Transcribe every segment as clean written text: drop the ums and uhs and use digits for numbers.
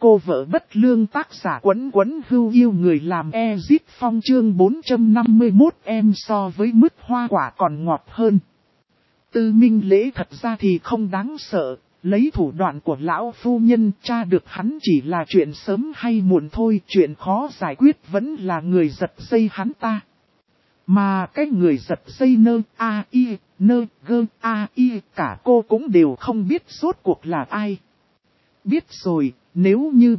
cô vợ bất lương tác giả Quấn Quấn Hưu yêu người làm Ezip Phong chương 451 em so với mứt hoa quả còn ngọt hơn. Tư Minh Lễ thật ra thì không đáng sợ, lấy thủ đoạn của lão phu nhân tra được hắn chỉ là chuyện sớm hay muộn thôi, chuyện khó giải quyết vẫn là người giật dây hắn ta. Mà cái người giật dây cả cô cũng đều không biết rốt cuộc là ai. Biết rồi, nếu như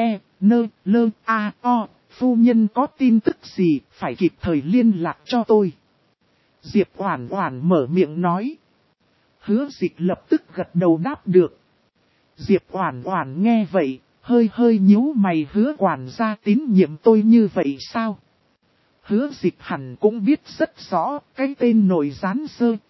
phu nhân có tin tức gì phải kịp thời liên lạc cho tôi. Diệp Oản Oản mở miệng nói. Hứa Dịch lập tức gật đầu đáp được. Diệp Oản Oản nghe vậy, hơi nhíu mày, Hứa quản gia tín nhiệm tôi như vậy sao? Hứa Dịch hẳn cũng biết rất rõ, cái tên nội gián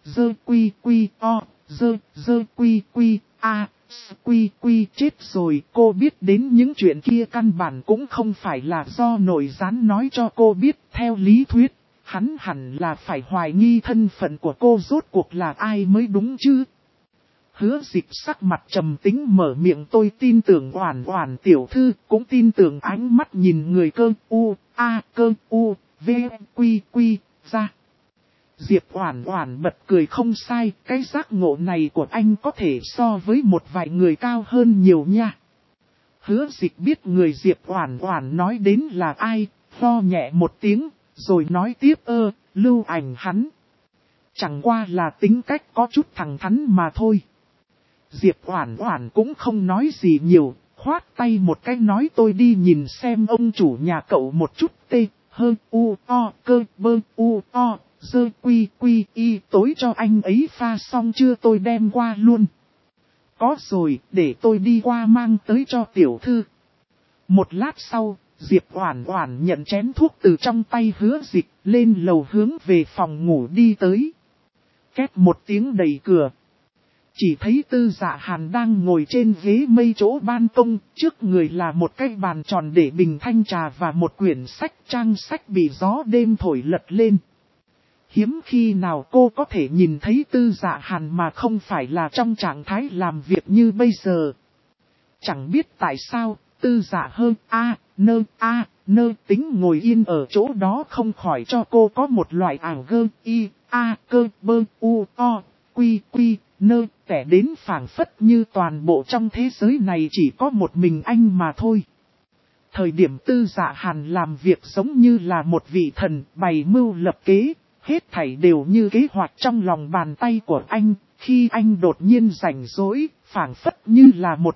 quy chết rồi, cô biết đến những chuyện kia căn bản cũng không phải là do nội gián nói cho cô biết, theo lý thuyết, hắn hẳn là phải hoài nghi thân phận của cô rốt cuộc là ai mới đúng chứ. Hứa Dịch sắc mặt trầm tính mở miệng, tôi tin tưởng Oản Oản tiểu thư, cũng tin tưởng ánh mắt nhìn người ra. Diệp Oản Oản bật cười, không sai, cái giác ngộ này của anh có thể so với một vài người cao hơn nhiều nha. Hứa Dịch biết người Diệp Oản Oản nói đến là ai, ho nhẹ một tiếng, rồi nói tiếp Lưu Ảnh hắn. Chẳng qua là tính cách có chút thẳng thắn mà thôi. Diệp Oản Oản cũng không nói gì nhiều, khoát tay một cái nói tôi đi nhìn xem ông chủ nhà cậu một chút. Tối cho anh ấy pha xong chưa, tôi đem qua luôn. Có rồi, để tôi đi qua mang tới cho tiểu thư. Một lát sau, Diệp Oản Oản nhận chén thuốc từ trong tay Hứa Dịch, lên lầu hướng về phòng ngủ đi tới. Két một tiếng đẩy cửa. Chỉ thấy Tư Dạ Hàn đang ngồi trên ghế mây chỗ ban công, trước người là một cái bàn tròn để bình thanh trà và một quyển sách, trang sách bị gió đêm thổi lật lên. Hiếm khi nào cô có thể nhìn thấy Tư Dạ Hàn mà không phải là trong trạng thái làm việc như bây giờ. Chẳng biết tại sao, Tư Dạ tính ngồi yên ở chỗ đó không khỏi cho cô có một loại ảo kẻ đến phảng phất như toàn bộ trong thế giới này chỉ có một mình anh mà thôi. Thời điểm Tư Dạ Hàn làm việc giống như là một vị thần bày mưu lập kế, hết thảy đều như kế hoạch trong lòng bàn tay của anh, khi anh đột nhiên rảnh rỗi, phảng phất như là một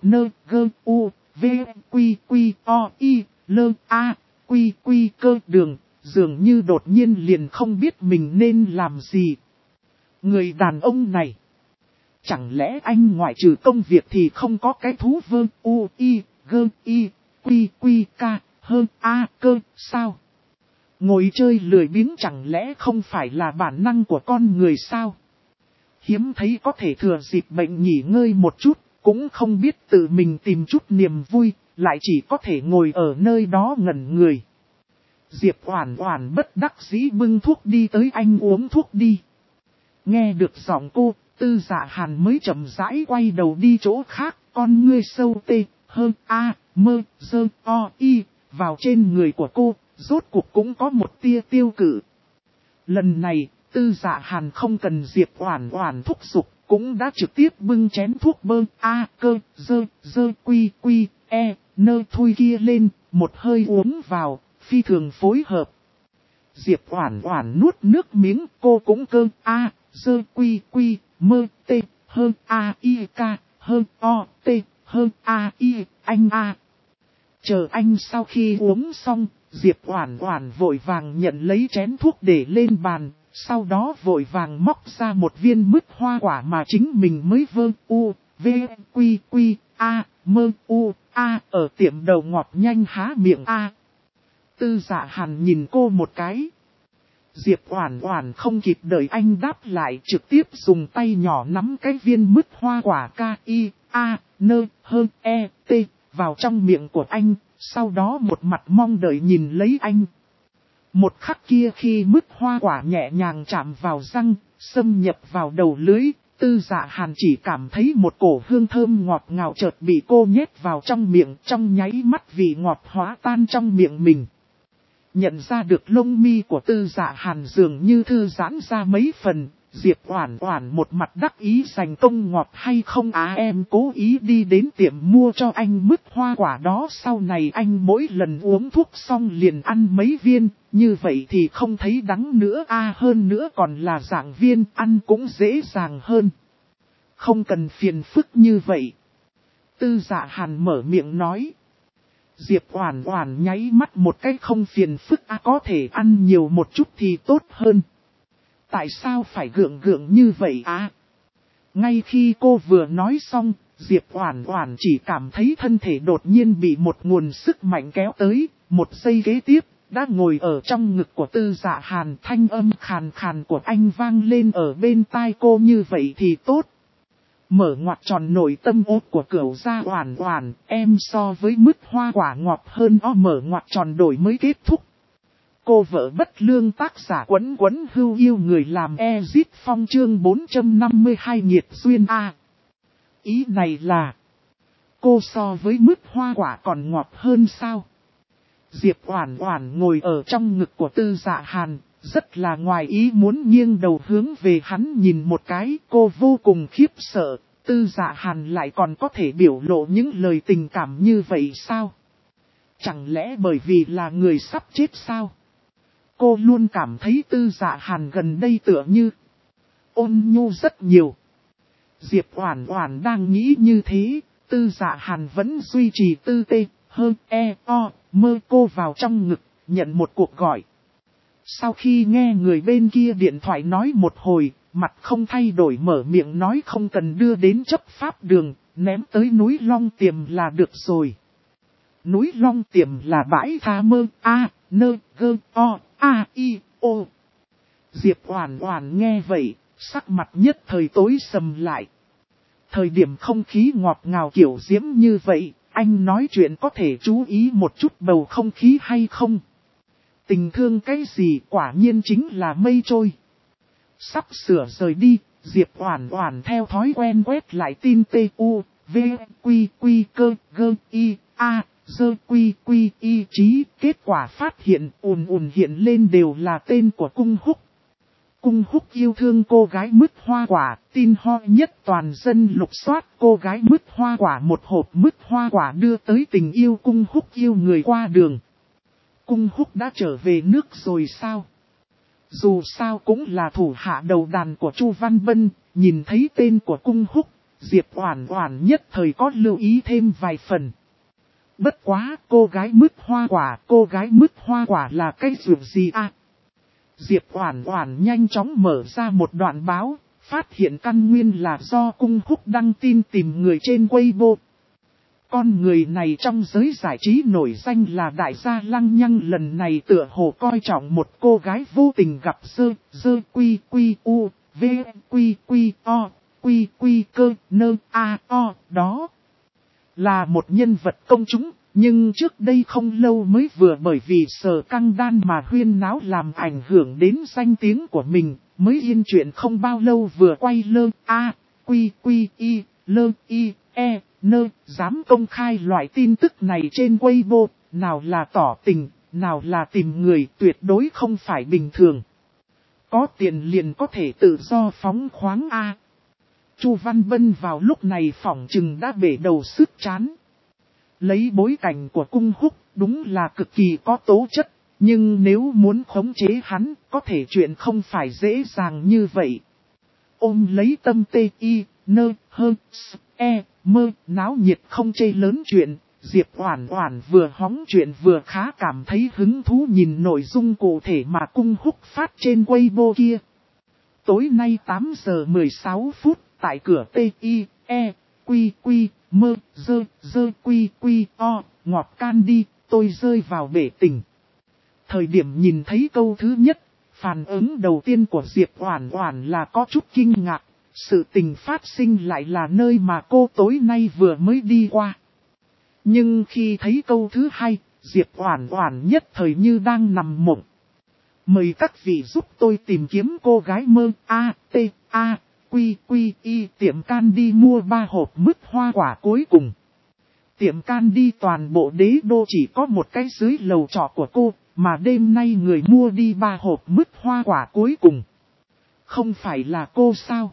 cơ đường, dường như đột nhiên liền không biết mình nên làm gì. Người đàn ông này, chẳng lẽ anh ngoại trừ công việc thì không có cái thú cơ sao? Ngồi chơi lười biếng chẳng lẽ không phải là bản năng của con người sao? Hiếm thấy có thể thừa dịp bệnh nghỉ ngơi một chút, cũng không biết tự mình tìm chút niềm vui, lại chỉ có thể ngồi ở nơi đó ngẩn người. Diệp Oản Oản bất đắc dĩ bưng thuốc đi tới, anh uống thuốc đi. Nghe được giọng cô, Tư Dạ Hàn mới chậm rãi quay đầu đi chỗ khác, con ngươi sâu vào trên người của cô, rốt cuộc cũng có một tia tiêu cự. Lần này, Tư Dạ Hàn không cần Diệp Oản Oản thúc giục, cũng đã trực tiếp bưng chén thuốc thui kia lên, một hơi uống vào, phi thường phối hợp. Diệp Oản Oản nuốt nước miếng, cô cũng anh a. Chờ anh sau khi uống xong, Diệp Oản Oản vội vàng nhận lấy chén thuốc để lên bàn, sau đó vội vàng móc ra một viên mứt hoa quả mà chính mình mới ở tiệm đầu ngọt nhanh há miệng a. Tư Dạ Hàn nhìn cô một cái. Diệp Oản Oản không kịp đợi anh đáp lại, trực tiếp dùng tay nhỏ nắm cái viên mứt hoa quả vào trong miệng của anh, sau đó một mặt mong đợi nhìn lấy anh. Một khắc kia khi mứt hoa quả nhẹ nhàng chạm vào răng, xâm nhập vào đầu lưỡi, Tư Dạ Hàn chỉ cảm thấy một cổ hương thơm ngọt ngào chợt bị cô nhét vào trong miệng, trong nháy mắt vị ngọt hóa tan trong miệng mình. Nhận ra được lông mi của Tư Dạ Hàn dường như thư giãn ra mấy phần, Diệp Oản Oản một mặt đắc ý giành công ngọt hay không em cố ý đi đến tiệm mua cho anh mứt hoa quả đó, sau này anh mỗi lần uống thuốc xong liền ăn mấy viên, như vậy thì không thấy đắng nữa hơn nữa còn là dạng viên, ăn cũng dễ dàng hơn. Không cần phiền phức như vậy. Tư Dạ Hàn mở miệng nói. Diệp Oản Oản nháy mắt một cái, không phiền phức có thể ăn nhiều một chút thì tốt hơn. Tại sao phải gượng gượng như vậy Ngay khi cô vừa nói xong, Diệp Oản Oản chỉ cảm thấy thân thể đột nhiên bị một nguồn sức mạnh kéo tới, một giây kế tiếp, đã ngồi ở trong ngực của Tư Dạ Hàn, thanh âm khàn khàn của anh vang lên ở bên tai cô, như vậy thì tốt. Mở ngoặc tròn nội tâm ốt của Cửu Gia Oản Oản, em so với mứt hoa quả ngọt hơn mở ngoặc tròn đổi mới kết thúc. Cô vợ bất lương tác giả Quấn Quấn hưu yêu người làm Ezit Phong chương 452 nghiệt duyên Ý này là, cô so với mứt hoa quả còn ngọt hơn sao? Diệp Oản Oản ngồi ở trong ngực của Tư Dạ Hàn, rất là ngoài ý muốn nghiêng đầu hướng về hắn nhìn một cái, cô vô cùng khiếp sợ, Tư Dạ Hàn lại còn có thể biểu lộ những lời tình cảm như vậy sao? Chẳng lẽ bởi vì là người sắp chết sao? Cô luôn cảm thấy Tư Dạ Hàn gần đây tựa như ôn nhu rất nhiều. Diệp Oản Oản đang nghĩ như thế, Tư Dạ Hàn vẫn duy trì tư tê, mơ cô vào trong ngực, nhận một cuộc gọi. Sau khi nghe người bên kia điện thoại nói một hồi, mặt không thay đổi mở miệng nói không cần đưa đến chấp pháp đường, ném tới núi Long Tiềm là được rồi. Núi Long Tiềm là bãi tha mơ, Diệp Oản Oản nghe vậy, sắc mặt nhất thời tối sầm lại. Thời điểm không khí ngọt ngào kiểu diễm như vậy, anh nói chuyện có thể chú ý một chút bầu không khí hay không? Tình thương cái gì quả nhiên chính là mây trôi. Sắp sửa rời đi, Diệp Oản Oản theo thói quen quét lại tin trí, kết quả phát hiện hiện lên đều là tên của Cung Húc. Cung Húc yêu thương cô gái mứt hoa quả, tin ho nhất toàn dân lục soát cô gái mứt hoa quả, một hộp mứt hoa quả đưa tới tình yêu Cung Húc yêu người qua đường. Cung Húc đã trở về nước rồi sao? Dù sao cũng là thủ hạ đầu đàn của Chu Văn Bân, nhìn thấy tên của Cung Húc, Diệp Oản Oản nhất thời có lưu ý thêm vài phần. Bất quá, cô gái mứt hoa quả là cái ruột gì Diệp Oản Oản nhanh chóng mở ra một đoạn báo, phát hiện căn nguyên là do Cung Húc đăng tin tìm người trên Weibo. Con người này trong giới giải trí nổi danh là đại gia lăng nhăng, lần này tựa hồ coi trọng một cô gái vô tình gặp đó. Là một nhân vật công chúng, nhưng trước đây không lâu mới vừa bởi vì Sở Căng Đan mà huyên náo làm ảnh hưởng đến danh tiếng của mình, mới yên chuyện không bao lâu vừa quay dám công khai loại tin tức này trên Weibo, nào là tỏ tình, nào là tìm người, tuyệt đối không phải bình thường. Có tiền liền có thể tự do phóng khoáng Chu Văn Bân vào lúc này phỏng chừng đã bể đầu sức chán. Lấy bối cảnh của Cung Húc, đúng là cực kỳ có tố chất, nhưng nếu muốn khống chế hắn, có thể chuyện không phải dễ dàng như vậy. Ôm lấy tâm náo nhiệt không chê lớn chuyện, Diệp Oản Oản vừa hóng chuyện vừa khá cảm thấy hứng thú nhìn nội dung cụ thể mà Cung Húc phát trên Weibo kia. Tối nay 8 giờ 16 phút, tại cửa ngọt can đi, tôi rơi vào bể tình. Thời điểm nhìn thấy câu thứ nhất, phản ứng đầu tiên của Diệp Oản Oản là có chút kinh ngạc. Sự tình phát sinh lại là nơi mà cô tối nay vừa mới đi qua. Nhưng khi thấy câu thứ hai, Diệp Oản Oản nhất thời như đang nằm mộng. Mời các vị giúp tôi tìm kiếm cô gái quy quy y tiệm candy mua 3 hộp mứt hoa quả cuối cùng. Tiệm candy toàn bộ đế đô chỉ có một cái dưới lầu trọ của cô, mà đêm nay người mua đi 3 hộp mứt hoa quả cuối cùng. Không phải là cô sao?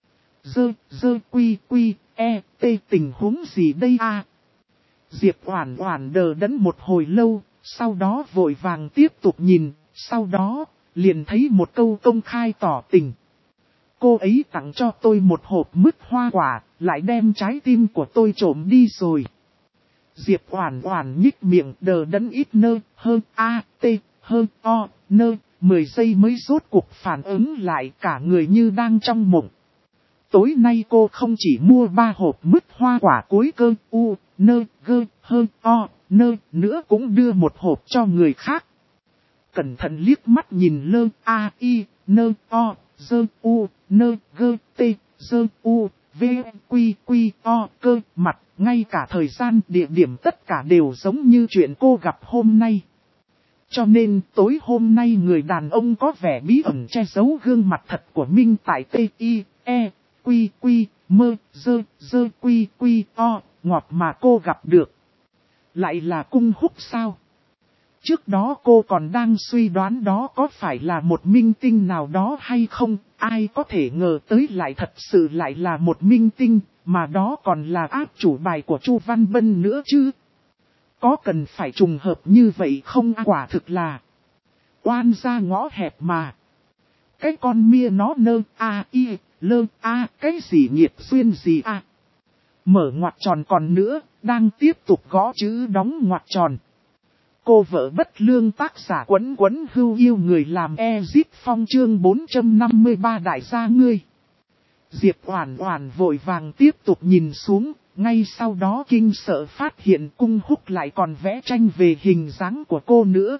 Quy quy e t tình huống gì đây à? Diệp Oản Oản đờ đẫn một hồi lâu, sau đó vội vàng tiếp tục nhìn, sau đó liền thấy một câu công khai tỏ tình. Cô ấy tặng cho tôi một hộp mứt hoa quả, lại đem trái tim của tôi trộm đi rồi. Diệp Oản Oản nhích miệng đờ đẫn ít nơ, hơn a, t, hơn o, nơ, 10 giây mới rốt cuộc phản ứng lại, cả người như đang trong mộng. Tối nay cô không chỉ mua 3 hộp mứt hoa quả cuối cơ u, nơ, gơ, hơn o, nơ, nữa cũng đưa một hộp cho người khác. Cẩn thận liếc mắt nhìn lơ a i, nơ o, dơ u, nơ gơ tê, dơ u, v, quy quy o cơ mặt, ngay cả thời gian địa điểm tất cả đều giống như chuyện cô gặp hôm nay. Cho nên tối hôm nay người đàn ông có vẻ bí ẩn che giấu gương mặt thật của Minh tại t, i, e, quy quy, mơ, dơ quy quy o, ngọt mà cô gặp được. Lại là Cung Húc sao? Trước đó cô còn đang suy đoán đó có phải là một minh tinh nào đó hay không, ai có thể ngờ tới lại thật sự lại là một minh tinh, mà đó còn là áp chủ bài của Chu Văn Bân nữa chứ. Có cần phải trùng hợp như vậy không? Quả thực là oan ra ngõ hẹp mà. Cái con mia nó nơ a i, lơ a, cái gì nghiệt duyên gì à. Mở ngoặc tròn còn nữa, đang tiếp tục gõ chữ đóng ngoặc tròn. Cô vợ bất lương tác giả quấn quấn hưu yêu người làm Ezip Phong chương 453 đại gia ngươi. Diệp Oản Oản vội vàng tiếp tục nhìn xuống, ngay sau đó kinh sợ phát hiện Cung Húc lại còn vẽ tranh về hình dáng của cô nữa.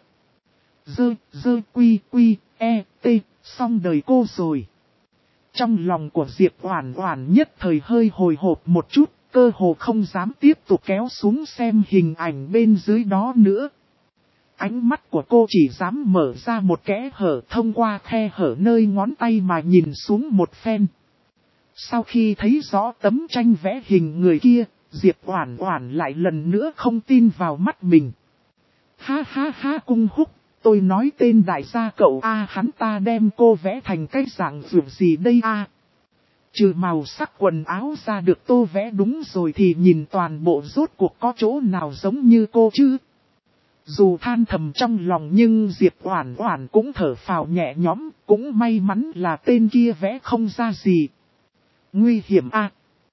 Quy quy e t, xong đời cô rồi. Trong lòng của Diệp Oản Oản nhất thời hơi hồi hộp một chút, cơ hồ không dám tiếp tục kéo xuống xem hình ảnh bên dưới đó nữa. Ánh mắt của cô chỉ dám mở ra một kẽ hở thông qua khe hở nơi ngón tay mà nhìn xuống một phen. Sau khi thấy rõ tấm tranh vẽ hình người kia, Diệp Oản Oản lại lần nữa không tin vào mắt mình. Ha ha ha Cung Húc, tôi nói tên đại gia cậu a, hắn ta đem cô vẽ thành cái dạng vượt gì đây a? Trừ màu sắc quần áo ra được tô vẽ đúng rồi thì nhìn toàn bộ rốt cuộc có chỗ nào giống như cô chứ? Dù than thầm trong lòng nhưng Diệp Oản Oản cũng thở phào nhẹ nhõm, cũng may mắn là tên kia vẽ không ra gì. Nguy hiểm à?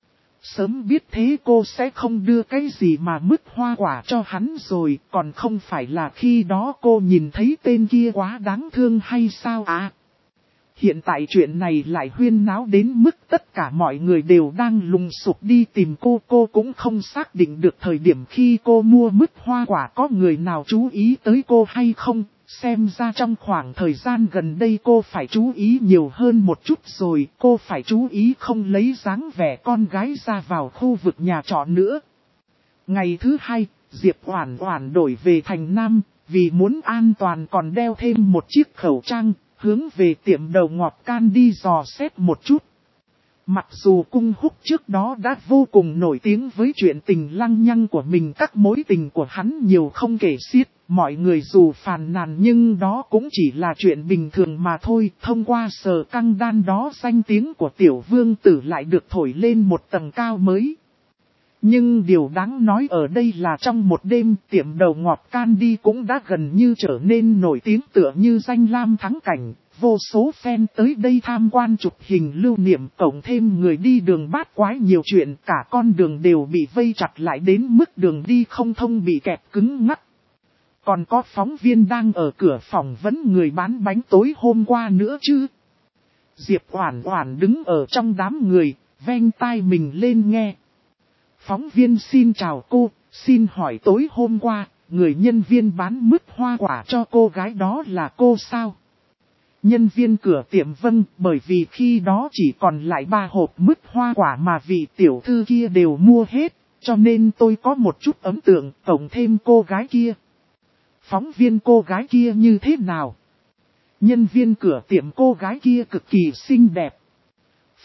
Sớm biết thế cô sẽ không đưa cái gì mà mứt hoa quả cho hắn rồi, còn không phải là khi đó cô nhìn thấy tên kia quá đáng thương hay sao à? Hiện tại chuyện này lại huyên náo đến mức tất cả mọi người đều đang lùng sục đi tìm cô cũng không xác định được thời điểm khi cô mua mứt hoa quả có người nào chú ý tới cô hay không, xem ra trong khoảng thời gian gần đây cô phải chú ý nhiều hơn một chút rồi, cô phải chú ý không lấy dáng vẻ con gái ra vào khu vực nhà trọ nữa. Ngày thứ 2, Diệp Oản Oản đổi về thành Nam, vì muốn an toàn còn đeo thêm một chiếc khẩu trang. Hướng về tiệm đầu ngọt candy dò xét một chút. Mặc dù Cung Húc trước đó đã vô cùng nổi tiếng với chuyện tình lăng nhăng của mình, các mối tình của hắn nhiều không kể xiết, mọi người dù phàn nàn nhưng đó cũng chỉ là chuyện bình thường mà thôi. Thông qua Sở Căng Đan đó danh tiếng của tiểu vương tử lại được thổi lên một tầng cao mới. Nhưng điều đáng nói ở đây là trong một đêm tiệm đầu ngọt candy cũng đã gần như trở nên nổi tiếng tựa như danh lam thắng cảnh. Vô số fan tới đây tham quan chụp hình lưu niệm, cộng thêm người đi đường bát quái nhiều chuyện, cả con đường đều bị vây chặt lại đến mức đường đi không thông bị kẹp cứng ngắc. Còn có phóng viên đang ở cửa phỏng vấn người bán bánh tối hôm qua nữa chứ. Diệp Oản Oản đứng ở trong đám người, vênh tai mình lên nghe. Phóng viên xin chào cô, xin hỏi tối hôm qua, người nhân viên bán mứt hoa quả cho cô gái đó là cô sao? Nhân viên cửa tiệm vâng, bởi vì khi đó chỉ còn lại 3 hộp mứt hoa quả mà vị tiểu thư kia đều mua hết, cho nên tôi có một chút ấn tượng, cộng thêm cô gái kia. Phóng viên cô gái kia như thế nào? Nhân viên cửa tiệm cô gái kia cực kỳ xinh đẹp.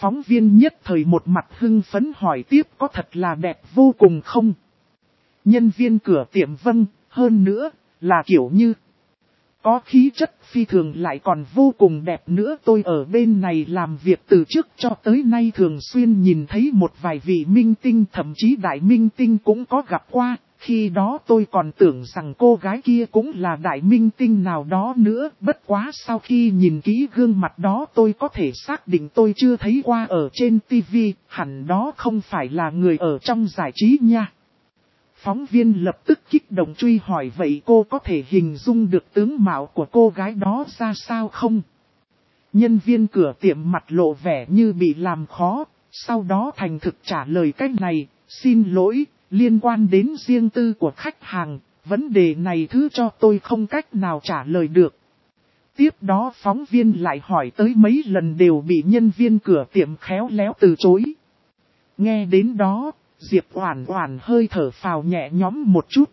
Phóng viên nhất thời một mặt hưng phấn hỏi tiếp có thật là đẹp vô cùng không? Nhân viên cửa tiệm vâng, hơn nữa, là kiểu như có khí chất phi thường lại còn vô cùng đẹp nữa. Tôi ở bên này làm việc từ trước cho tới nay thường xuyên nhìn thấy một vài vị minh tinh, thậm chí đại minh tinh cũng có gặp qua. Khi đó tôi còn tưởng rằng cô gái kia cũng là đại minh tinh nào đó nữa. Bất quá sau khi nhìn kỹ gương mặt đó tôi có thể xác định tôi chưa thấy qua ở trên TV, hẳn đó không phải là người ở trong giải trí nha. Phóng viên lập tức kích động truy hỏi vậy cô có thể hình dung được tướng mạo của cô gái đó ra sao không? Nhân viên cửa tiệm mặt lộ vẻ như bị làm khó, sau đó thành thực trả lời cách này, xin lỗi, liên quan đến riêng tư của khách hàng, vấn đề này thứ cho tôi không cách nào trả lời được. Tiếp đó phóng viên lại hỏi tới mấy lần đều bị nhân viên cửa tiệm khéo léo từ chối. Nghe đến đó, Diệp Oản Oản hơi thở phào nhẹ nhõm một chút.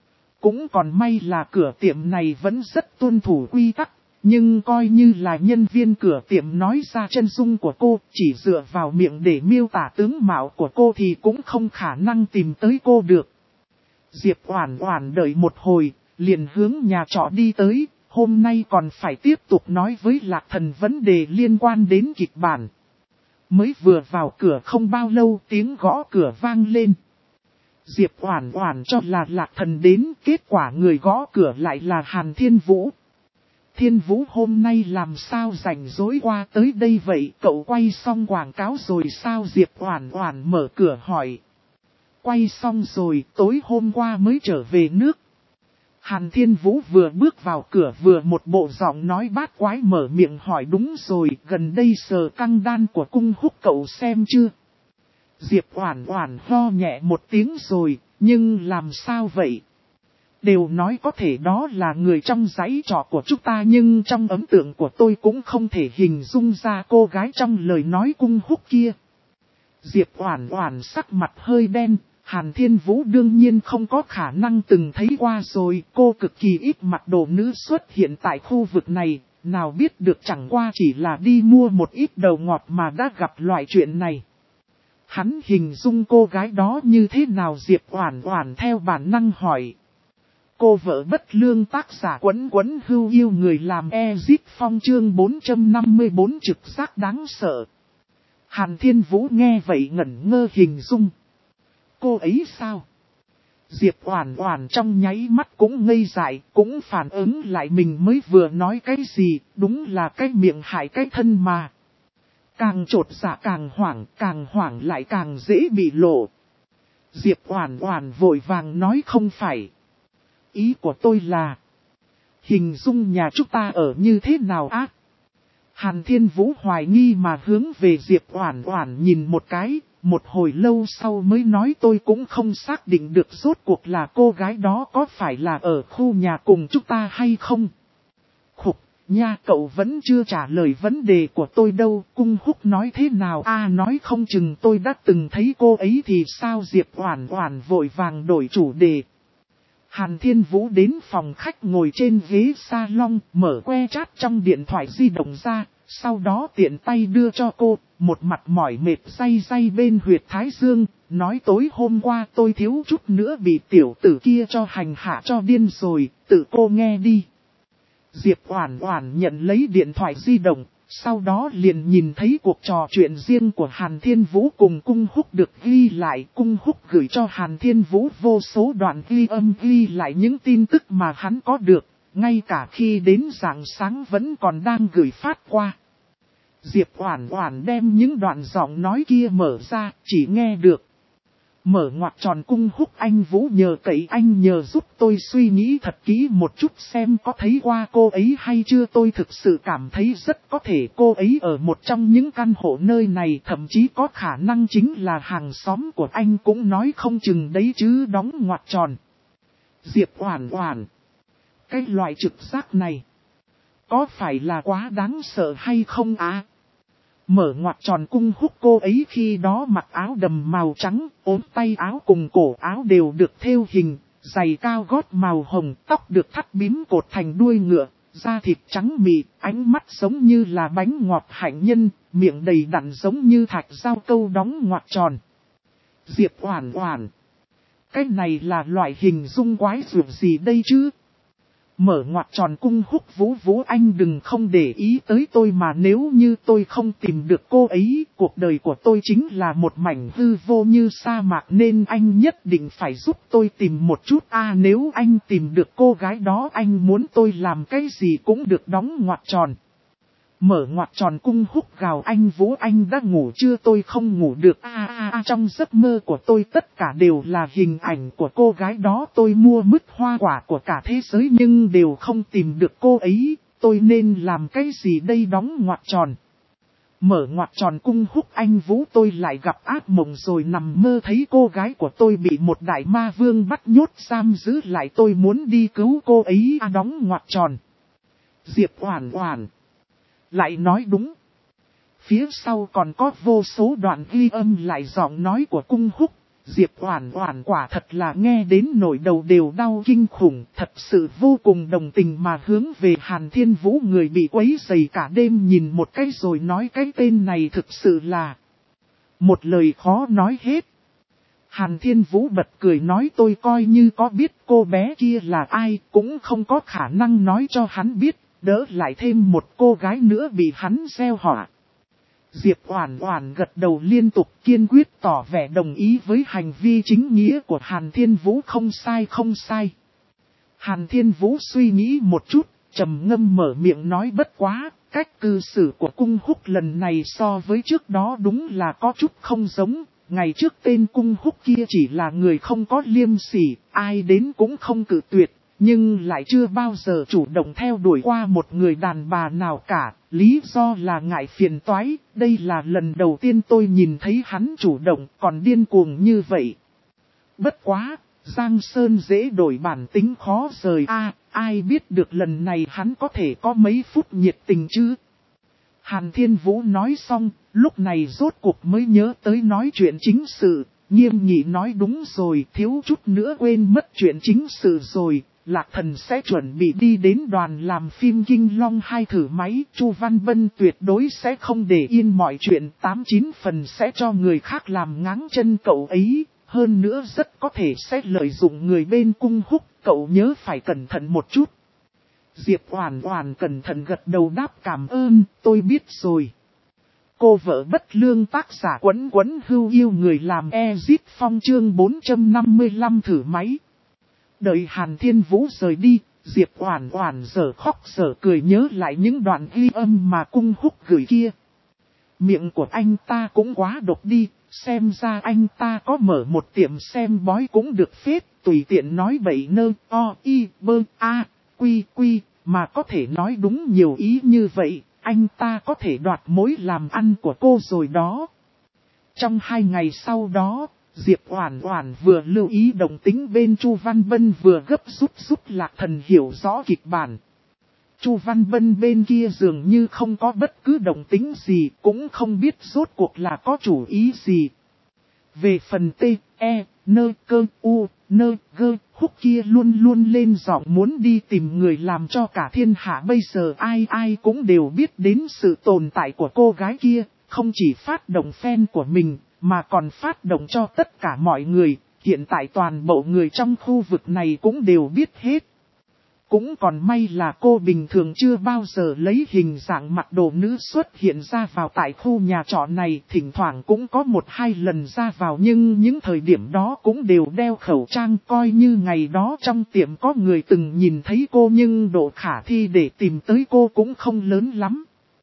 Cũng còn may là cửa tiệm này vẫn rất tuân thủ quy tắc, nhưng coi như là nhân viên cửa tiệm nói ra chân dung của cô, chỉ dựa vào miệng để miêu tả tướng mạo của cô thì cũng không khả năng tìm tới cô được. Diệp Oản Oản đợi một hồi, liền hướng nhà trọ đi tới, hôm nay còn phải tiếp tục nói với Lạc Thần vấn đề liên quan đến kịch bản. Mới vừa vào cửa không bao lâu tiếng gõ cửa vang lên. Diệp Oản Oản cho là Lạc Thần đến, kết quả người gõ cửa lại là Hàn Thiên Vũ. Thiên Vũ hôm nay làm sao rảnh rỗi qua tới đây vậy, cậu quay xong quảng cáo rồi sao? Diệp Oản Oản mở cửa hỏi. Quay xong rồi, tối hôm qua mới trở về nước. Hàn Thiên Vũ vừa bước vào cửa vừa một bộ giọng nói bát quái mở miệng hỏi đúng rồi, gần đây sờ căng đan của cung húc cậu xem chưa? Diệp Oản Oản ho nhẹ một tiếng rồi, nhưng làm sao vậy? Đều nói có thể đó là người trong dãy trọ của chúng ta nhưng trong ấn tượng của tôi cũng không thể hình dung ra cô gái trong lời nói cung húc kia. Diệp Oản Oản sắc mặt hơi đen. Hàn Thiên Vũ đương nhiên không có khả năng từng thấy qua rồi, cô cực kỳ ít mặc đồ nữ xuất hiện tại khu vực này, nào biết được chẳng qua chỉ là đi mua một ít đầu ngọt mà đã gặp loại chuyện này. Hắn hình dung cô gái đó như thế nào? Diệp Oản Oản theo bản năng hỏi. Cô vợ bất lương tác giả Quấn Quấn hưu yêu người làm Ezip Phong chương 454 trực giác đáng sợ. Hàn Thiên Vũ nghe vậy ngẩn ngơ hình dung. Cô ấy sao? Diệp Oản Oản trong nháy mắt cũng ngây dại, cũng phản ứng lại mình mới vừa nói cái gì, đúng là cái miệng hại cái thân mà. Càng chột dạ càng hoảng lại càng dễ bị lộ. Diệp Oản Oản vội vàng nói không phải. Ý của tôi là, hình dung nhà chúng ta ở như thế nào á? Hàn Thiên Vũ hoài nghi mà hướng về Diệp Oản Oản nhìn một cái. Một hồi lâu sau mới nói tôi cũng không xác định được rốt cuộc là cô gái đó có phải là ở khu nhà cùng chúng ta hay không. Khục, nha cậu vẫn chưa trả lời vấn đề của tôi đâu, cung húc nói thế nào nói không chừng tôi đã từng thấy cô ấy thì sao? Diệp Oản Oản vội vàng đổi chủ đề. Hàn Thiên Vũ đến phòng khách ngồi trên ghế salon, mở que chat trong điện thoại di động ra. Sau đó tiện tay đưa cho cô, một mặt mỏi mệt day bên huyệt thái dương, nói tối hôm qua tôi thiếu chút nữa bị tiểu tử kia cho hành hạ cho điên rồi, tự cô nghe đi. Diệp Oản Oản nhận lấy điện thoại di động, sau đó liền nhìn thấy cuộc trò chuyện riêng của Hàn Thiên Vũ cùng Cung Húc được ghi lại. Cung Húc gửi cho Hàn Thiên Vũ vô số đoạn ghi âm ghi lại những tin tức mà hắn có được. Ngay cả khi đến rạng sáng vẫn còn đang gửi phát qua. Diệp Oản Oản đem những đoạn giọng nói kia mở ra, chỉ nghe được. Mở ngoặc tròn Cung Húc anh Vũ nhờ cậy anh nhờ giúp tôi suy nghĩ thật kỹ một chút xem có thấy qua cô ấy hay chưa. Tôi thực sự cảm thấy rất có thể cô ấy ở một trong những căn hộ nơi này, thậm chí có khả năng chính là hàng xóm của anh cũng nói không chừng đấy chứ. Đóng ngoặc tròn. Diệp Oản Oản, cái loại trực giác này, có phải là quá đáng sợ hay không á? Mở ngoặc tròn Cung Húc cô ấy khi đó mặc áo đầm màu trắng, ốm tay áo cùng cổ áo đều được thêu hình, giày cao gót màu hồng, tóc được thắt bím cột thành đuôi ngựa, da thịt trắng mịn, ánh mắt giống như là bánh ngọt hạnh nhân, miệng đầy đặn giống như thạch dao câu đóng ngoặc tròn. Diệp Oản Oản, cái này là loại hình dung quái dược gì đây chứ? Mở ngoặc tròn cung húc Vũ Vũ, anh đừng không để ý tới tôi mà nếu như tôi không tìm được cô ấy, cuộc đời của tôi chính là một mảnh hư vô như sa mạc nên anh nhất định phải giúp tôi tìm một chút. Nếu anh tìm được cô gái đó anh muốn tôi làm cái gì cũng được, đóng ngoặc tròn. Mở ngoặc tròn cung húc gào, anh Vũ anh đã ngủ chưa? Tôi không ngủ được. Trong giấc mơ của tôi tất cả đều là hình ảnh của cô gái đó. Tôi mua mứt hoa quả của cả thế giới nhưng đều không tìm được cô ấy. Tôi nên làm cái gì đây? Đóng ngoặc tròn. Mở ngoặc tròn cung húc, anh Vũ tôi lại gặp ác mộng rồi, nằm mơ thấy cô gái của tôi bị một đại ma vương bắt nhốt giam giữ lại. Tôi muốn đi cứu cô ấy. Đóng ngoặc tròn. Diệp Oản Oản lại nói đúng. Phía sau còn có vô số đoạn ghi âm lại giọng nói của cung húc. Diệp Oản Oản quả thật là nghe đến nỗi đầu đều đau kinh khủng, thật sự vô cùng đồng tình mà hướng về Hàn Thiên Vũ, người bị quấy rầy cả đêm, nhìn một cái rồi nói cái tên này thực sự là một lời khó nói hết. Hàn Thiên Vũ bật cười nói, tôi coi như có biết cô bé kia là ai cũng không có khả năng nói cho hắn biết, đỡ lại thêm một cô gái nữa bị hắn gieo họa. Diệp Oản Oản gật đầu liên tục, kiên quyết tỏ vẻ đồng ý với hành vi chính nghĩa của Hàn Thiên Vũ. Không sai không sai. Hàn Thiên Vũ suy nghĩ một chút, trầm ngâm mở miệng nói, bất quá, cách cư xử của cung húc lần này so với trước đó đúng là có chút không giống. Ngày trước tên cung húc kia chỉ là người không có liêm sỉ, ai đến cũng không cự tuyệt, nhưng lại chưa bao giờ chủ động theo đuổi qua một người đàn bà nào cả, lý do là ngại phiền toái. Đây là lần đầu tiên tôi nhìn thấy hắn chủ động còn điên cuồng như vậy. Bất quá, Giang Sơn dễ đổi bản tính khó rời. Ai biết được lần này hắn có thể có mấy phút nhiệt tình chứ? Hàn Thiên Vũ nói xong, lúc này rốt cuộc mới nhớ tới nói chuyện chính sự, nghiêm nghị nói, đúng rồi, thiếu chút nữa quên mất chuyện chính sự rồi. Lạc Thần sẽ chuẩn bị đi đến đoàn làm phim Kinh Long 2 thử máy, Chu Văn Bân tuyệt đối sẽ không để yên mọi chuyện, 89 phần sẽ cho người khác làm ngáng chân cậu ấy, hơn nữa rất có thể sẽ lợi dụng người bên cung húc, cậu nhớ phải cẩn thận một chút. Diệp Oản Oản cẩn thận gật đầu đáp cảm ơn, tôi biết rồi. Cô vợ bất lương tác giả Quấn Quấn hưu yêu người làm Ezit Phong chương 455 thử máy. Đợi Hàn Thiên Vũ rời đi, Diệp Oản Oản dở khóc dở cười nhớ lại những đoạn ghi âm mà cung húc gửi kia. Miệng của anh ta cũng quá độc đi, xem ra anh ta có mở một tiệm xem bói cũng được phết, tùy tiện nói bậy nơ, o, y, bơ, a, quy, quy, mà có thể nói đúng nhiều ý như vậy, anh ta có thể đoạt mối làm ăn của cô rồi đó. Trong 2 ngày sau đó, Diệp Oản Oản vừa lưu ý động tĩnh bên Chu Văn Bân vừa gấp giúp Lạc Thần hiểu rõ kịch bản. Chu Văn Bân bên kia dường như không có bất cứ động tĩnh gì, cũng không biết rốt cuộc là có chủ ý gì. Về phần T, E, N, Cơ, U, N, G, húc kia luôn luôn lên giọng muốn đi tìm người làm cho cả thiên hạ bây giờ ai cũng đều biết đến sự tồn tại của cô gái kia, không chỉ phát động fan của mình, mà còn phát động cho tất cả mọi người, hiện tại toàn bộ người trong khu vực này cũng đều biết hết. Cũng còn may là cô bình thường chưa bao giờ lấy hình dạng mặc đồ nữ xuất hiện ra vào tại khu nhà trọ này, thỉnh thoảng cũng có 1-2 lần ra vào nhưng những thời điểm đó cũng đều đeo khẩu trang, coi như ngày đó trong tiệm có người từng nhìn thấy cô nhưng độ khả thi để tìm tới cô cũng không lớn lắm.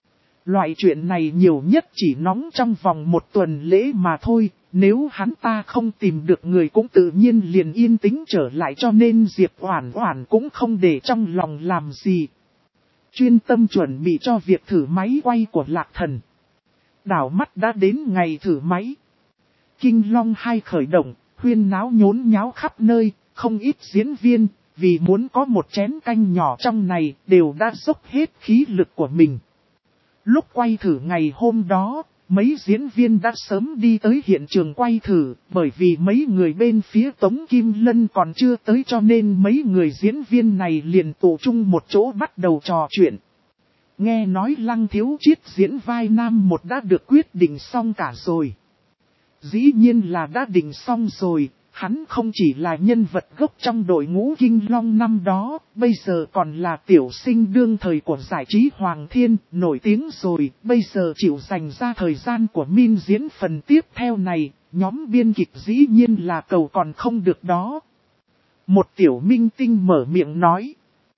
Loại chuyện này nhiều nhất chỉ nóng trong vòng 1 tuần lễ mà thôi, nếu hắn ta không tìm được người cũng tự nhiên liền yên tĩnh trở lại, cho nên Diệp Oản Oản cũng không để trong lòng làm gì. Chuyên tâm chuẩn bị cho việc thử máy quay của Lạc Thần. Đảo mắt đã đến ngày thử máy. Kinh Long 2 khởi động, huyên náo nhốn nháo khắp nơi, không ít diễn viên, vì muốn có một chén canh nhỏ trong này, đều đã dốc hết khí lực của mình. Lúc quay thử ngày hôm đó, mấy diễn viên đã sớm đi tới hiện trường quay thử, bởi vì mấy người bên phía Tống Kim Lân còn chưa tới cho nên mấy người diễn viên này liền tụ chung một chỗ bắt đầu trò chuyện. Nghe nói Lăng Thiếu Chiết diễn vai nam một đã được quyết định xong cả rồi. Dĩ nhiên là đã định xong rồi, hắn không chỉ là nhân vật gốc trong đội ngũ Kinh Long năm đó, bây giờ còn là tiểu sinh đương thời của giải trí Hoàng Thiên, nổi tiếng rồi, bây giờ chịu dành ra thời gian của Min diễn phần tiếp theo này, nhóm biên kịch dĩ nhiên là cầu còn không được đó. Một tiểu minh tinh mở miệng nói.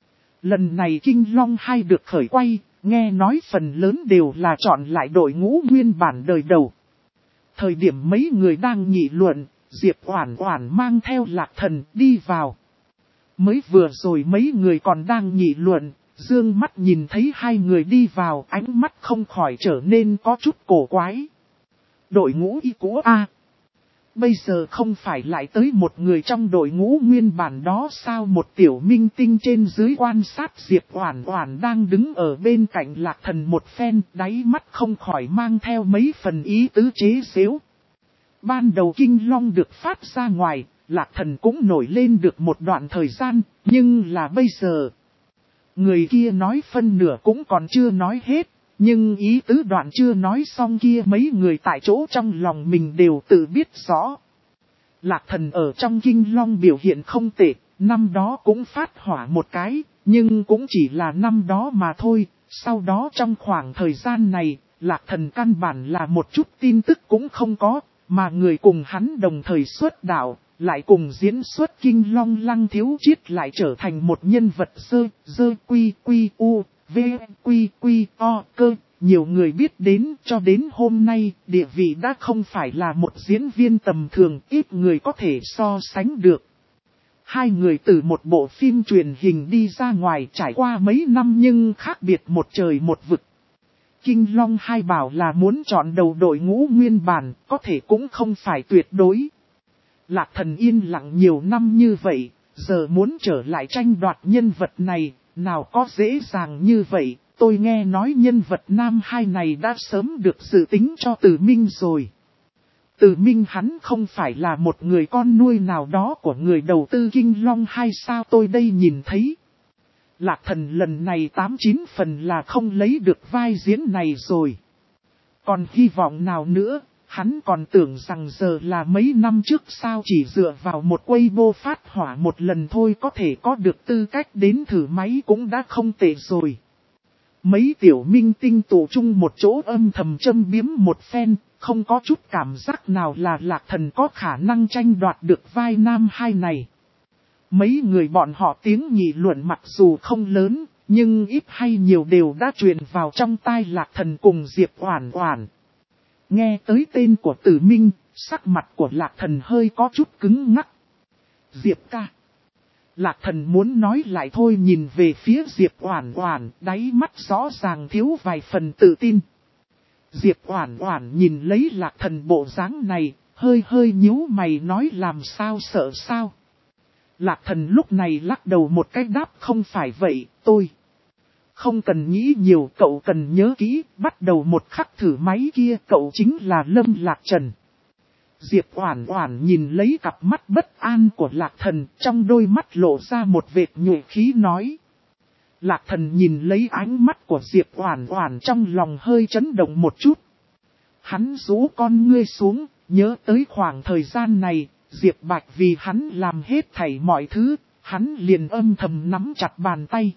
Lần này Kinh Long 2 được khởi quay, nghe nói phần lớn đều là chọn lại đội ngũ nguyên bản đời đầu. Thời điểm mấy người đang nghị luận, Diệp Oản Oản mang theo Lạc Thần đi vào. Mới vừa rồi mấy người còn đang nghị luận, dương mắt nhìn thấy hai người đi vào, ánh mắt không khỏi trở nên có chút cổ quái. Đội ngũ y cũ A. Bây giờ không phải lại tới một người trong đội ngũ nguyên bản đó sao? Một tiểu minh tinh trên dưới quan sát Diệp Oản Oản đang đứng ở bên cạnh Lạc Thần một phen, đáy mắt không khỏi mang theo mấy phần ý tứ chế giễu. Ban đầu Kinh Long được phát ra ngoài, Lạc Thần cũng nổi lên được một đoạn thời gian, nhưng là bây giờ. Người kia nói phân nửa cũng còn chưa nói hết, nhưng ý tứ đoạn chưa nói xong kia mấy người tại chỗ trong lòng mình đều tự biết rõ. Lạc Thần ở trong Kinh Long biểu hiện không tệ, năm đó cũng phát hỏa một cái, nhưng cũng chỉ là năm đó mà thôi. Sau đó trong khoảng thời gian này, Lạc Thần căn bản là một chút tin tức cũng không có, mà người cùng hắn đồng thời xuất đạo, lại cùng diễn xuất Kinh Long Lăng Thiếu Chiết lại trở thành một nhân vật dơ quy quy u, v quy quy o cơ. Nhiều người biết đến cho đến hôm nay, địa vị đã không phải là một diễn viên tầm thường, ít người có thể so sánh được. Hai người từ một bộ phim truyền hình đi ra ngoài trải qua mấy năm nhưng khác biệt một trời một vực. Kinh Long 2 bảo là muốn chọn đầu đội ngũ nguyên bản, có thể cũng không phải tuyệt đối. Lạc Thần yên lặng nhiều năm như vậy, giờ muốn trở lại tranh đoạt nhân vật này, nào có dễ dàng như vậy. Tôi nghe nói nhân vật nam 2 này đã sớm được dự tính cho Từ Minh rồi. Từ Minh hắn không phải là một người con nuôi nào đó của người đầu tư Kinh Long 2 sao? Tôi đây nhìn thấy. Lạc Thần lần này 89 phần là không lấy được vai diễn này rồi. Còn hy vọng nào nữa, hắn còn tưởng rằng giờ là mấy năm trước sao, chỉ dựa vào một Weibo phát hỏa một lần thôi có thể có được tư cách đến thử máy cũng đã không tệ rồi. Mấy tiểu minh tinh tụ chung một chỗ âm thầm châm biếm một phen, không có chút cảm giác nào là Lạc Thần có khả năng tranh đoạt được vai nam 2 này. Mấy người bọn họ tiếng nghị luận mặc dù không lớn, nhưng ít hay nhiều đều đã truyền vào trong tai Lạc Thần cùng Diệp Oản Oản. Nghe tới tên của Tử Minh, sắc mặt của Lạc Thần hơi có chút cứng ngắc. Diệp ca. Lạc Thần muốn nói lại thôi, nhìn về phía Diệp Oản Oản, đáy mắt rõ ràng thiếu vài phần tự tin. Diệp Oản Oản nhìn lấy Lạc Thần bộ dáng này, hơi nhíu mày nói làm sao sợ sao. Lạc Thần lúc này lắc đầu một cái đáp không phải vậy, tôi không cần nghĩ nhiều, cậu cần nhớ kỹ, bắt đầu một khắc thử máy kia cậu chính là Lâm Lạc Trần. Diệp Oản Oản nhìn lấy cặp mắt bất an của Lạc Thần, trong đôi mắt lộ ra một vệt nhuệ khí nói. Lạc Thần nhìn lấy ánh mắt của Diệp Oản Oản trong lòng hơi chấn động một chút. Hắn rũ con ngươi xuống, nhớ tới khoảng thời gian này, Diệp Bạch vì hắn làm hết thảy mọi thứ, hắn liền âm thầm nắm chặt bàn tay.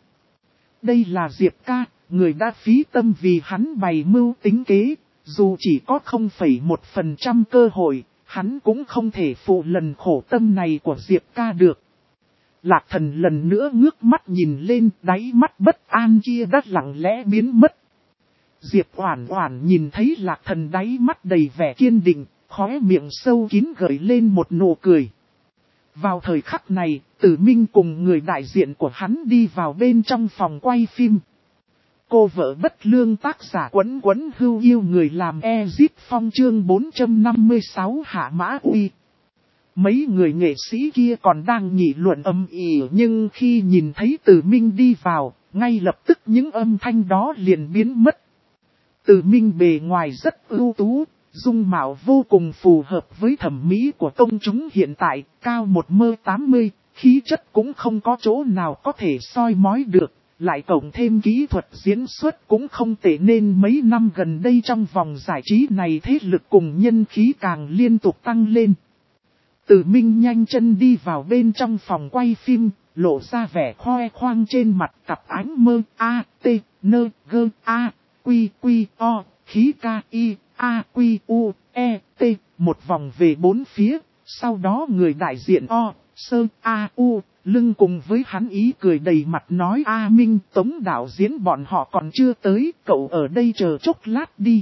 Đây là Diệp ca, người đã phí tâm vì hắn bày mưu tính kế, dù chỉ có 0,1% cơ hội, hắn cũng không thể phụ lần khổ tâm này của Diệp ca được. Lạc Thần lần nữa ngước mắt nhìn lên, đáy mắt bất an kia đã lặng lẽ biến mất. Diệp Oản Oản nhìn thấy Lạc Thần đáy mắt đầy vẻ kiên định, khóe miệng sâu kín gợi lên một nụ cười. Vào thời khắc này, Tử Minh cùng người đại diện của hắn đi vào bên trong phòng quay phim. Cô vợ bất lương tác giả Quấn Quấn hưu yêu người làm Ezip Phong chương 456 Hạ Mã Uy. Mấy người nghệ sĩ kia còn đang nghị luận ầm ĩ, nhưng khi nhìn thấy Tử Minh đi vào, ngay lập tức những âm thanh đó liền biến mất. Tử Minh bề ngoài rất ưu tú, dung mạo vô cùng phù hợp với thẩm mỹ của công chúng hiện tại, cao 1m80, khí chất cũng không có chỗ nào có thể soi mói được. lại cộng thêm kỹ thuật diễn xuất cũng không tệ nên mấy năm gần đây trong vòng giải trí này thế lực cùng nhân khí càng liên tục tăng lên. Tử Minh nhanh chân đi vào bên trong phòng quay phim, lộ ra vẻ khoe khoang trên mặt cặp ánh mơ A, T, N, G, A, Quy, Quy, O, khí K, I, A, Quy, U, E, T, một vòng về bốn phía, sau đó người đại diện O, Sơ, A, U, lưng cùng với hắn ý cười đầy mặt nói A Minh Tống đạo diễn bọn họ còn chưa tới, cậu ở đây chờ chốc lát đi.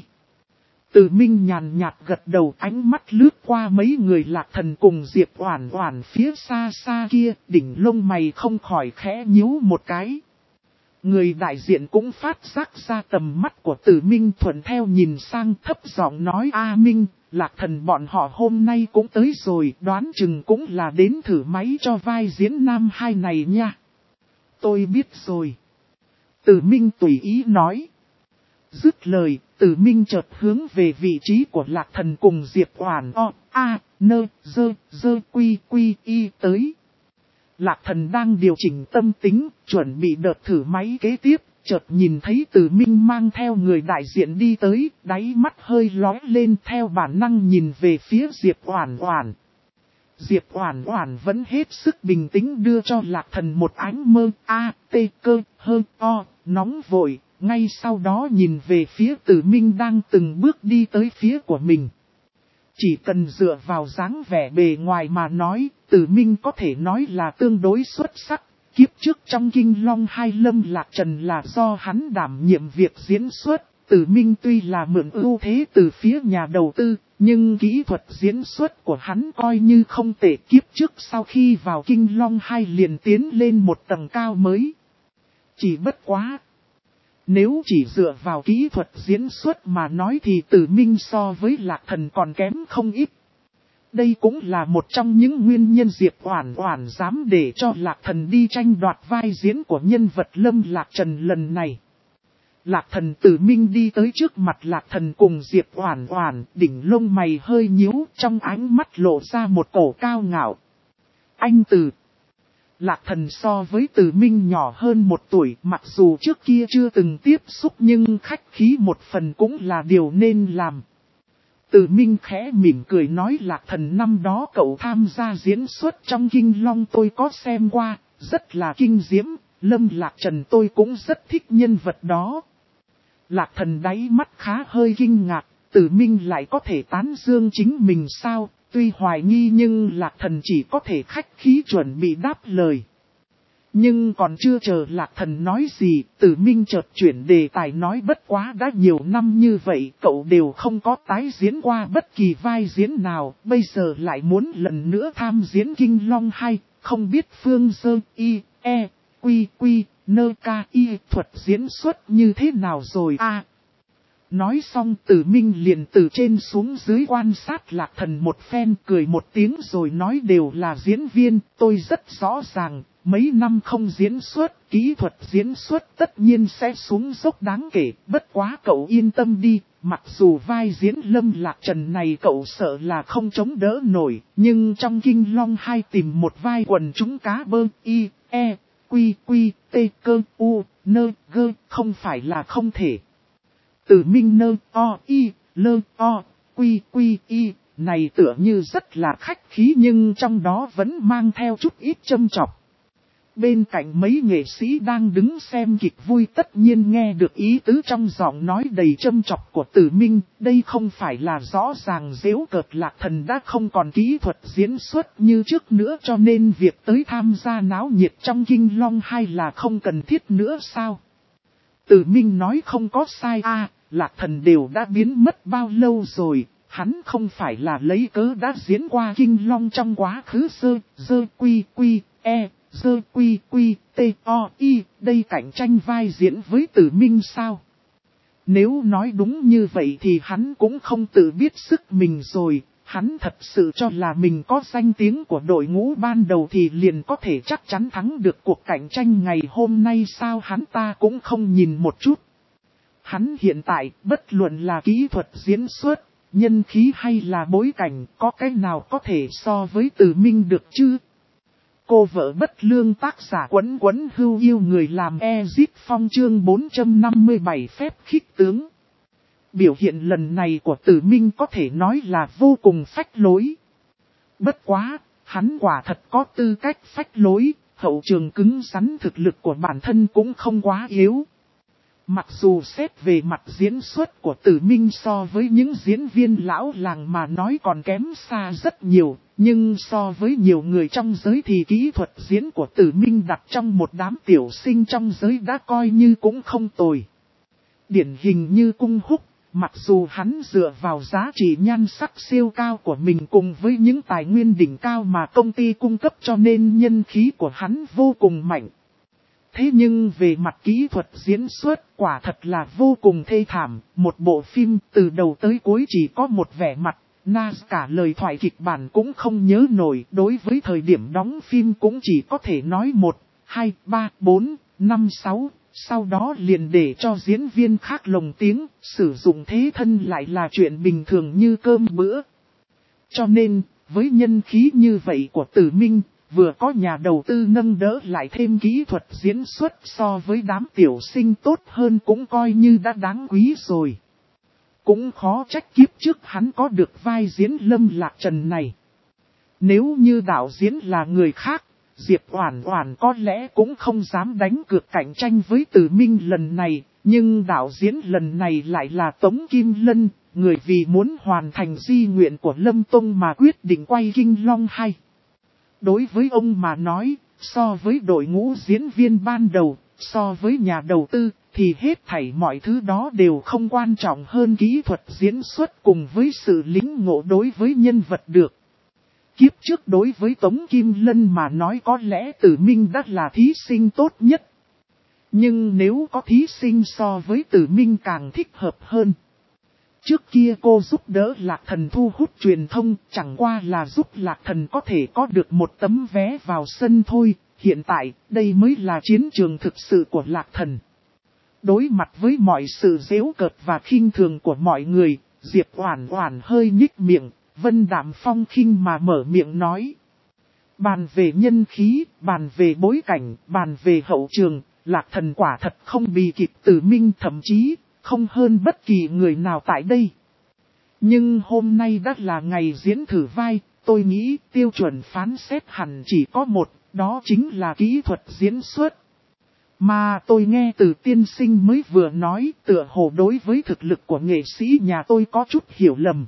Tử Minh nhàn nhạt gật đầu, ánh mắt lướt qua mấy người Lạc Thần cùng Diệp Oản Oản phía xa xa kia, đỉnh lông mày không khỏi khẽ nhíu một cái. Người đại diện cũng phát giác ra tầm mắt của Tử Minh, thuận theo nhìn sang thấp giọng nói A Minh, Lạc Thần bọn họ hôm nay cũng tới rồi, đoán chừng cũng là đến thử máy cho vai diễn nam hai này nha. Tôi biết rồi. Tử Minh tùy ý nói. Dứt lời, Tử Minh chợt hướng về vị trí của Lạc Thần cùng Diệp Oản O, A, N, G, Quy, Quy, Y tới. Lạc Thần đang điều chỉnh tâm tính, chuẩn bị đợt thử máy kế tiếp, chợt nhìn thấy Tử Minh mang theo người đại diện đi tới, đáy mắt hơi lóe lên theo bản năng nhìn về phía Diệp Oản Oản. Diệp Oản Oản vẫn hết sức bình tĩnh đưa cho Lạc Thần một ánh mơ A, T, cơ, hơ, o, nóng vội, ngay sau đó nhìn về phía Tử Minh đang từng bước đi tới phía của mình. Chỉ cần dựa vào dáng vẻ bề ngoài mà nói, Tử Minh có thể nói là tương đối xuất sắc. Kiếp trước trong Kinh Long Hai Lâm Lạc Trần là do hắn đảm nhiệm việc diễn xuất. Tử Minh tuy là mượn ưu thế từ phía nhà đầu tư, nhưng kỹ thuật diễn xuất của hắn coi như không tệ. Kiếp trước sau khi vào Kinh Long Hai liền tiến lên một tầng cao mới. Chỉ bất quá. Nếu chỉ dựa vào kỹ thuật diễn xuất mà nói thì Tử Minh so với Lạc Thần còn kém không ít. Đây cũng là một trong những nguyên nhân Diệp Oản Oản dám để cho Lạc Thần đi tranh đoạt vai diễn của nhân vật Lâm Lạc Trần lần này. Lạc Thần Tử Minh đi tới trước mặt Lạc Thần cùng Diệp Oản Oản, đỉnh lông mày hơi nhíu, trong ánh mắt lộ ra một cổ cao ngạo. Anh Tử. Lạc Thần so với Tử Minh nhỏ hơn 1 tuổi, mặc dù trước kia chưa từng tiếp xúc nhưng khách khí một phần cũng là điều nên làm. Tử Minh khẽ mỉm cười nói Lạc Thần năm đó cậu tham gia diễn xuất trong Kinh Long tôi có xem qua, rất là kinh diễm, Lâm Lạc Trần tôi cũng rất thích nhân vật đó. Lạc Thần đáy mắt khá hơi kinh ngạc, Tử Minh lại có thể tán dương chính mình sao? Tuy hoài nghi nhưng Lạc Thần chỉ có thể khách khí chuẩn bị đáp lời. Nhưng còn chưa chờ Lạc Thần nói gì, Tử Minh chợt chuyển đề tài nói bất quá đã nhiều năm như vậy cậu đều không có tái diễn qua bất kỳ vai diễn nào, bây giờ lại muốn lần nữa tham diễn Kinh Long 2, không biết Phương Dơ, Y, E, Quy, Quy, Nơ Ca Y thuật diễn xuất như thế nào rồi a? Nói xong Tử Minh liền từ trên xuống dưới quan sát Lạc Thần một phen cười một tiếng rồi nói đều là diễn viên, tôi rất rõ ràng, mấy năm không diễn xuất, kỹ thuật diễn xuất tất nhiên sẽ xuống dốc đáng kể, bất quá cậu yên tâm đi, mặc dù vai diễn Lâm Lạc Trần này cậu sợ là không chống đỡ nổi, nhưng trong Kinh Long 2 tìm một vai quần chúng cá bơ, Y, E, Quy, Quy, T, cơ, U, Nơ, Gơ, không phải là không thể. Tử Minh Nơ, O, Y, Lơ, O, Quy, Quy, Y, này tựa như rất là khách khí nhưng trong đó vẫn mang theo chút ít châm chọc. Bên cạnh mấy nghệ sĩ đang đứng xem kịch vui tất nhiên nghe được ý tứ trong giọng nói đầy châm chọc của Tử Minh, đây không phải là rõ ràng giễu cợt Lạc Thần đã không còn kỹ thuật diễn xuất như trước nữa cho nên việc tới tham gia náo nhiệt trong Kinh Long 2 là không cần thiết nữa sao? Tử Minh nói không có sai a, Lạc Thần đều đã biến mất bao lâu rồi, hắn không phải là lấy cớ đã diễn qua Kinh Long trong quá khứ dơ quy quy, e, dơ quy quy, t, o, y, đây cạnh tranh vai diễn với Tử Minh sao? Nếu nói đúng như vậy thì hắn cũng không tự biết sức mình rồi, hắn thật sự cho là mình có danh tiếng của đội ngũ ban đầu thì liền có thể chắc chắn thắng được cuộc cạnh tranh ngày hôm nay sao hắn ta cũng không nhìn một chút. Hắn hiện tại, bất luận là kỹ thuật diễn xuất, nhân khí hay là bối cảnh, có cái nào có thể so với Tử Minh được chứ? Cô vợ bất lương tác giả Quấn Quấn Hưu yêu người làm Ezit Phong chương 457 phép khích tướng. Biểu hiện lần này của Tử Minh có thể nói là vô cùng phách lối. Bất quá, hắn quả thật có tư cách phách lối, hậu trường cứng rắn thực lực của bản thân cũng không quá yếu. Mặc dù xét về mặt diễn xuất của Tử Minh so với những diễn viên lão làng mà nói còn kém xa rất nhiều, nhưng so với nhiều người trong giới thì kỹ thuật diễn của Tử Minh đặt trong một đám tiểu sinh trong giới đã coi như cũng không tồi. Điển hình như Cung Húc, mặc dù hắn dựa vào giá trị nhan sắc siêu cao của mình cùng với những tài nguyên đỉnh cao mà công ty cung cấp cho nên nhân khí của hắn vô cùng mạnh. Thế nhưng về mặt kỹ thuật diễn xuất quả thật là vô cùng thê thảm, một bộ phim từ đầu tới cuối chỉ có một vẻ mặt, cả lời thoại kịch bản cũng không nhớ nổi, đối với thời điểm đóng phim cũng chỉ có thể nói 1, 2, 3, 4, 5, 6, sau đó liền để cho diễn viên khác lồng tiếng, sử dụng thế thân lại là chuyện bình thường như cơm bữa. Cho nên, với nhân khí như vậy của Tử Minh, vừa có nhà đầu tư nâng đỡ lại thêm kỹ thuật diễn xuất so với đám tiểu sinh tốt hơn cũng coi như đã đáng quý rồi. Cũng khó trách kiếp trước hắn có được vai diễn Lâm Lạc Trần này. Nếu như đạo diễn là người khác, Diệp Oản Oản có lẽ cũng không dám đánh cược cạnh tranh với Tử Minh lần này, nhưng đạo diễn lần này lại là Tống Kim Lân, người vì muốn hoàn thành di nguyện của Lâm Tông mà quyết định quay Kinh Long 2. Đối với ông mà nói, so với đội ngũ diễn viên ban đầu, so với nhà đầu tư, thì hết thảy mọi thứ đó đều không quan trọng hơn kỹ thuật diễn xuất cùng với sự lĩnh ngộ đối với nhân vật được. Kiếp trước đối với Tống Kim Lân mà nói có lẽ Tử Minh đã là thí sinh tốt nhất. Nhưng nếu có thí sinh so với Tử Minh càng thích hợp hơn. Trước kia cô giúp đỡ Lạc Thần thu hút truyền thông, chẳng qua là giúp Lạc Thần có thể có được một tấm vé vào sân thôi. Hiện tại, đây mới là chiến trường thực sự của Lạc Thần. Đối mặt với mọi sự giễu cợt và khinh thường của mọi người, Diệp Oản Oản hơi nhích miệng, vân đạm phong khinh mà mở miệng nói. Bàn về nhân khí, bàn về bối cảnh, bàn về hậu trường, Lạc Thần quả thật không bì kịp Tử Minh, thậm chí không hơn bất kỳ người nào tại đây. Nhưng hôm nay đã là ngày diễn thử vai, tôi nghĩ tiêu chuẩn phán xét hẳn chỉ có một, đó chính là kỹ thuật diễn xuất. Mà tôi nghe từ tiên sinh mới vừa nói, tựa hồ đối với thực lực của nghệ sĩ nhà tôi có chút hiểu lầm.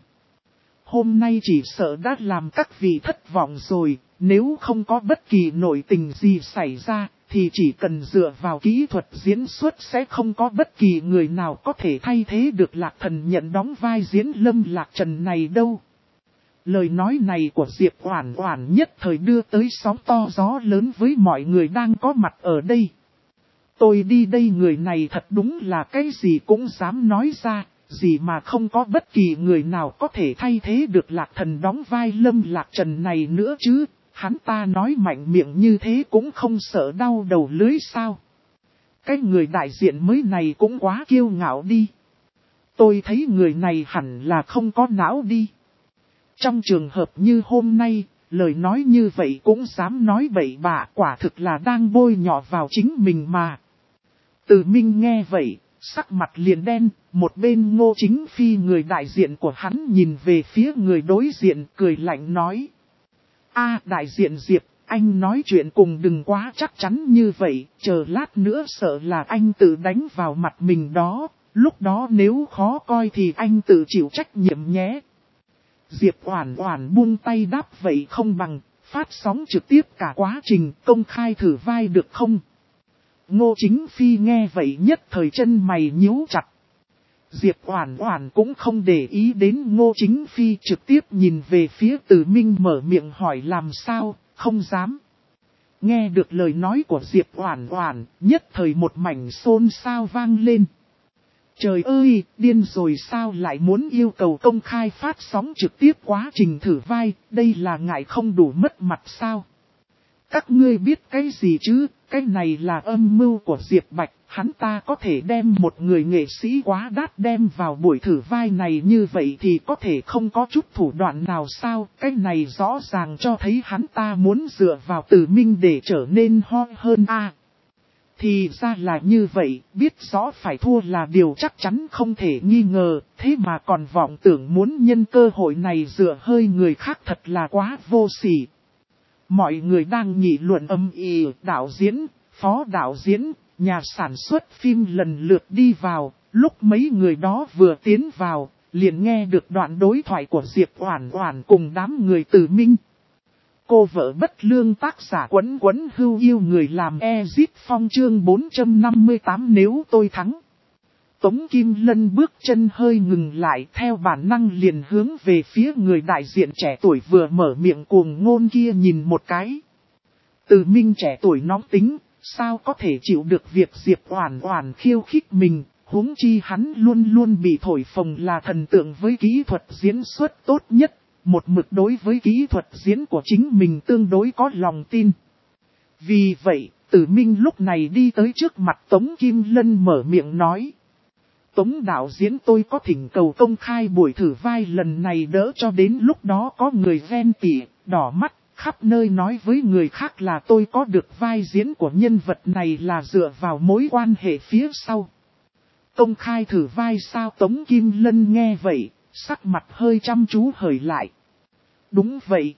Hôm nay chỉ sợ đã làm các vị thất vọng rồi, nếu không có bất kỳ nội tình gì xảy ra, thì chỉ cần dựa vào kỹ thuật diễn xuất sẽ không có bất kỳ người nào có thể thay thế được Lạc Thần nhận đóng vai diễn Lâm Lạc Trần này đâu. Lời nói này của Diệp Oản Oản nhất thời đưa tới sóng to gió lớn với mọi người đang có mặt ở đây. Tôi đi đây người này thật đúng là cái gì cũng dám nói ra, gì mà không có bất kỳ người nào có thể thay thế được Lạc Thần đóng vai Lâm Lạc Trần này nữa chứ. Hắn ta nói mạnh miệng như thế cũng không sợ đau đầu lưới sao. Cái người đại diện mới này cũng quá kiêu ngạo đi. Tôi thấy người này hẳn là không có não đi. Trong trường hợp như hôm nay, lời nói như vậy cũng dám nói bậy bạ, quả thực là đang bôi nhọ vào chính mình mà. Tử Minh nghe vậy, sắc mặt liền đen, một bên Ngô Chính Phi người đại diện của hắn nhìn về phía người đối diện cười lạnh nói. Đại diện Diệp, anh nói chuyện cùng đừng quá chắc chắn như vậy, chờ lát nữa sợ là anh tự đánh vào mặt mình đó, lúc đó nếu khó coi thì anh tự chịu trách nhiệm nhé. Diệp Oản Oản buông tay đáp vậy không bằng, phát sóng trực tiếp cả quá trình công khai thử vai được không? Ngô Chính Phi nghe vậy nhất thời chân mày nhíu chặt. Diệp Oản Oản cũng không để ý đến Ngô Chính Phi, trực tiếp nhìn về phía Tử Minh mở miệng hỏi làm sao, không dám. Nghe được lời nói của Diệp Oản Oản, nhất thời một mảnh xôn xao vang lên. Trời ơi, điên rồi sao lại muốn yêu cầu công khai phát sóng trực tiếp quá trình thử vai, đây là ngại không đủ mất mặt sao? Các ngươi biết cái gì chứ, cái này là âm mưu của Diệp Bạch, hắn ta có thể đem một người nghệ sĩ quá đắt đem vào buổi thử vai này như vậy thì có thể không có chút thủ đoạn nào sao, cái này rõ ràng cho thấy hắn ta muốn dựa vào Từ Minh để trở nên hot hơn a. Thì ra là như vậy, biết rõ phải thua là điều chắc chắn không thể nghi ngờ, thế mà còn vọng tưởng muốn nhân cơ hội này dựa hơi người khác thật là quá vô sỉ. Mọi người đang nghị luận âm ĩ, đạo diễn, phó đạo diễn, nhà sản xuất phim lần lượt đi vào, lúc mấy người đó vừa tiến vào, liền nghe được đoạn đối thoại của Diệp Oản Oản cùng đám người Từ Minh. Cô vợ bất lương tác giả Quấn Quấn hưu yêu người làm Ezit Phong chương 458 nếu tôi thắng. Tống Kim Lân bước chân hơi ngừng lại theo bản năng liền hướng về phía người đại diện trẻ tuổi vừa mở miệng cuồng ngôn kia nhìn một cái. Từ Minh trẻ tuổi nóng tính, sao có thể chịu được việc Diệp Oản Oản khiêu khích mình, huống chi hắn luôn luôn bị thổi phồng là thần tượng với kỹ thuật diễn xuất tốt nhất. Một mực đối với kỹ thuật diễn của chính mình tương đối có lòng tin. Vì vậy, Từ Minh lúc này đi tới trước mặt Tống Kim Lân mở miệng nói. Tống đạo diễn tôi có thỉnh cầu công khai buổi thử vai lần này đỡ cho đến lúc đó có người ghen tị, đỏ mắt, khắp nơi nói với người khác là tôi có được vai diễn của nhân vật này là dựa vào mối quan hệ phía sau. Công khai thử vai sao Tống Kim Lân nghe vậy, sắc mặt hơi chăm chú hởi lại. Đúng vậy.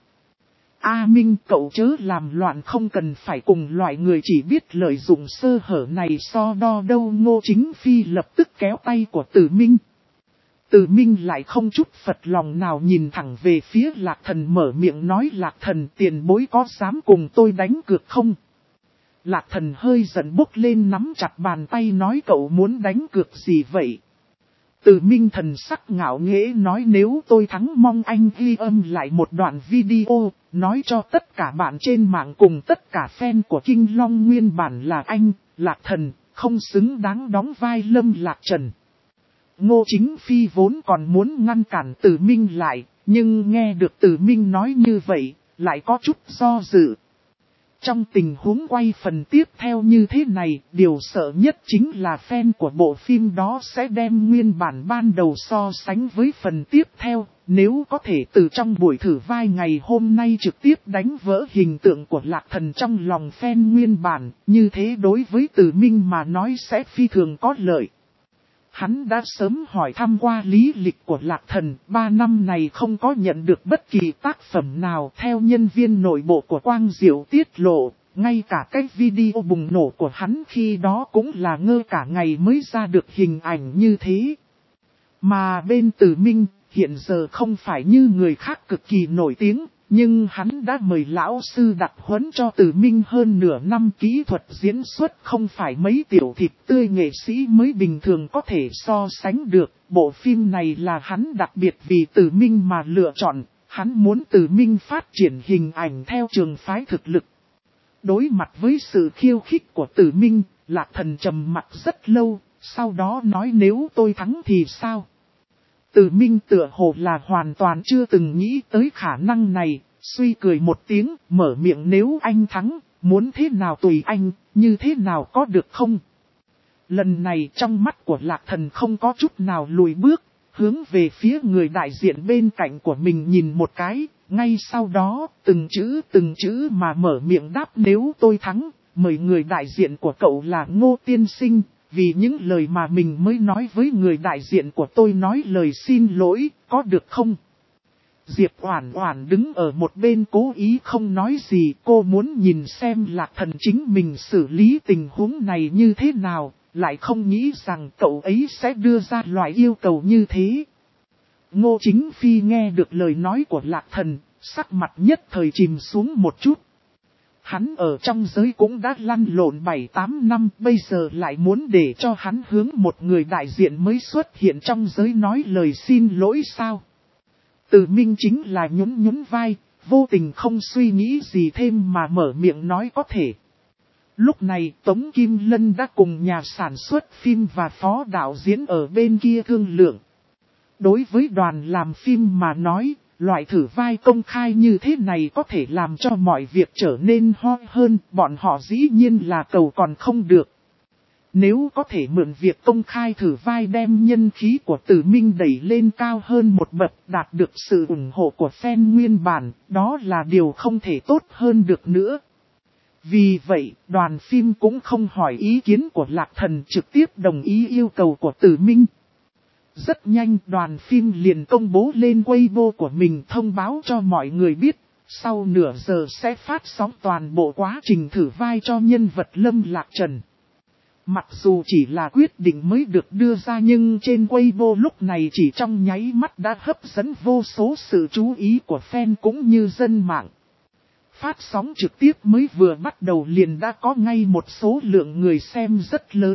A Minh cậu chớ làm loạn không cần phải cùng loại người chỉ biết lợi dụng sơ hở này so đo đâu. Ngô Chính Phi lập tức kéo tay của Từ Minh. Từ Minh lại không chút phật lòng nào nhìn thẳng về phía Lạc Thần mở miệng nói Lạc Thần tiền bối có dám cùng tôi đánh cược không? Lạc Thần hơi giận bốc lên nắm chặt bàn tay nói cậu muốn đánh cược gì vậy? Từ Minh thần sắc ngạo nghễ nói nếu tôi thắng mong anh ghi âm lại một đoạn video, nói cho tất cả bạn trên mạng cùng tất cả fan của Kinh Long nguyên bản là anh, Lạc Thần, không xứng đáng đóng vai Lâm Lạc Trần. Ngô Chính Phi vốn còn muốn ngăn cản Từ Minh lại, nhưng nghe được Từ Minh nói như vậy, lại có chút do dự. Trong tình huống quay phần tiếp theo như thế này, điều sợ nhất chính là fan của bộ phim đó sẽ đem nguyên bản ban đầu so sánh với phần tiếp theo. Nếu có thể từ trong buổi thử vai ngày hôm nay trực tiếp đánh vỡ hình tượng của Lạc Thần trong lòng fan nguyên bản, như thế đối với Từ Minh mà nói sẽ phi thường có lợi. Hắn đã sớm hỏi thăm qua lý lịch của Lạc Thần, 3 năm này không có nhận được bất kỳ tác phẩm nào theo nhân viên nội bộ của Quang Diệu tiết lộ, ngay cả cái video bùng nổ của hắn khi đó cũng là ngơ cả ngày mới ra được hình ảnh như thế. Mà bên Từ Minh, hiện giờ không phải như người khác cực kỳ nổi tiếng, nhưng hắn đã mời lão sư đặc huấn cho Từ Minh hơn nửa năm kỹ thuật diễn xuất không phải mấy tiểu thịt tươi nghệ sĩ mới bình thường có thể so sánh được. Bộ phim này là hắn đặc biệt vì Từ Minh mà lựa chọn, hắn muốn Từ Minh phát triển hình ảnh theo trường phái thực lực. Đối mặt với sự khiêu khích của Từ Minh, Lạc Thần trầm mặt rất lâu, sau đó nói nếu tôi thắng thì sao? Từ Minh tựa hồ là hoàn toàn chưa từng nghĩ tới khả năng này, suy cười một tiếng, mở miệng nếu anh thắng, muốn thế nào tùy anh, như thế nào có được không? Lần này trong mắt của Lạc Thần không có chút nào lùi bước, hướng về phía người đại diện bên cạnh của mình nhìn một cái, ngay sau đó, từng chữ mà mở miệng đáp nếu tôi thắng, mời người đại diện của cậu là Ngô Tiên Sinh. Vì những lời mà mình mới nói với người đại diện của tôi nói lời xin lỗi, có được không? Diệp Oản Oản đứng ở một bên cố ý không nói gì, cô muốn nhìn xem Lạc Thần chính mình xử lý tình huống này như thế nào, lại không nghĩ rằng cậu ấy sẽ đưa ra loại yêu cầu như thế. Ngô Chính Phi nghe được lời nói của Lạc Thần, sắc mặt nhất thời chìm xuống một chút. Hắn ở trong giới cũng đã lăn lộn 7-8 năm, bây giờ lại muốn để cho hắn hướng một người đại diện mới xuất hiện trong giới nói lời xin lỗi sao? Từ Minh chính là nhún vai, vô tình không suy nghĩ gì thêm mà mở miệng nói có thể. Lúc này Tống Kim Lân đã cùng nhà sản xuất phim và phó đạo diễn ở bên kia thương lượng. Đối với đoàn làm phim mà nói, Loại thử vai công khai như thế này có thể làm cho mọi việc trở nên hot hơn, bọn họ dĩ nhiên là cầu còn không được. Nếu có thể mượn việc công khai thử vai đem nhân khí của Tử Minh đẩy lên cao hơn một bậc, đạt được sự ủng hộ của fan nguyên bản, đó là điều không thể tốt hơn được nữa. Vì vậy, đoàn phim cũng không hỏi ý kiến của Lạc Thần, trực tiếp đồng ý yêu cầu của Tử Minh. Rất nhanh đoàn phim liền công bố lên Weibo của mình thông báo cho mọi người biết, sau nửa giờ sẽ phát sóng toàn bộ quá trình thử vai cho nhân vật Lâm Lạc Trần. Mặc dù chỉ là quyết định mới được đưa ra nhưng trên Weibo lúc này chỉ trong nháy mắt đã hấp dẫn vô số sự chú ý của fan cũng như dân mạng. Phát sóng trực tiếp mới vừa bắt đầu liền đã có ngay một số lượng người xem rất lớn.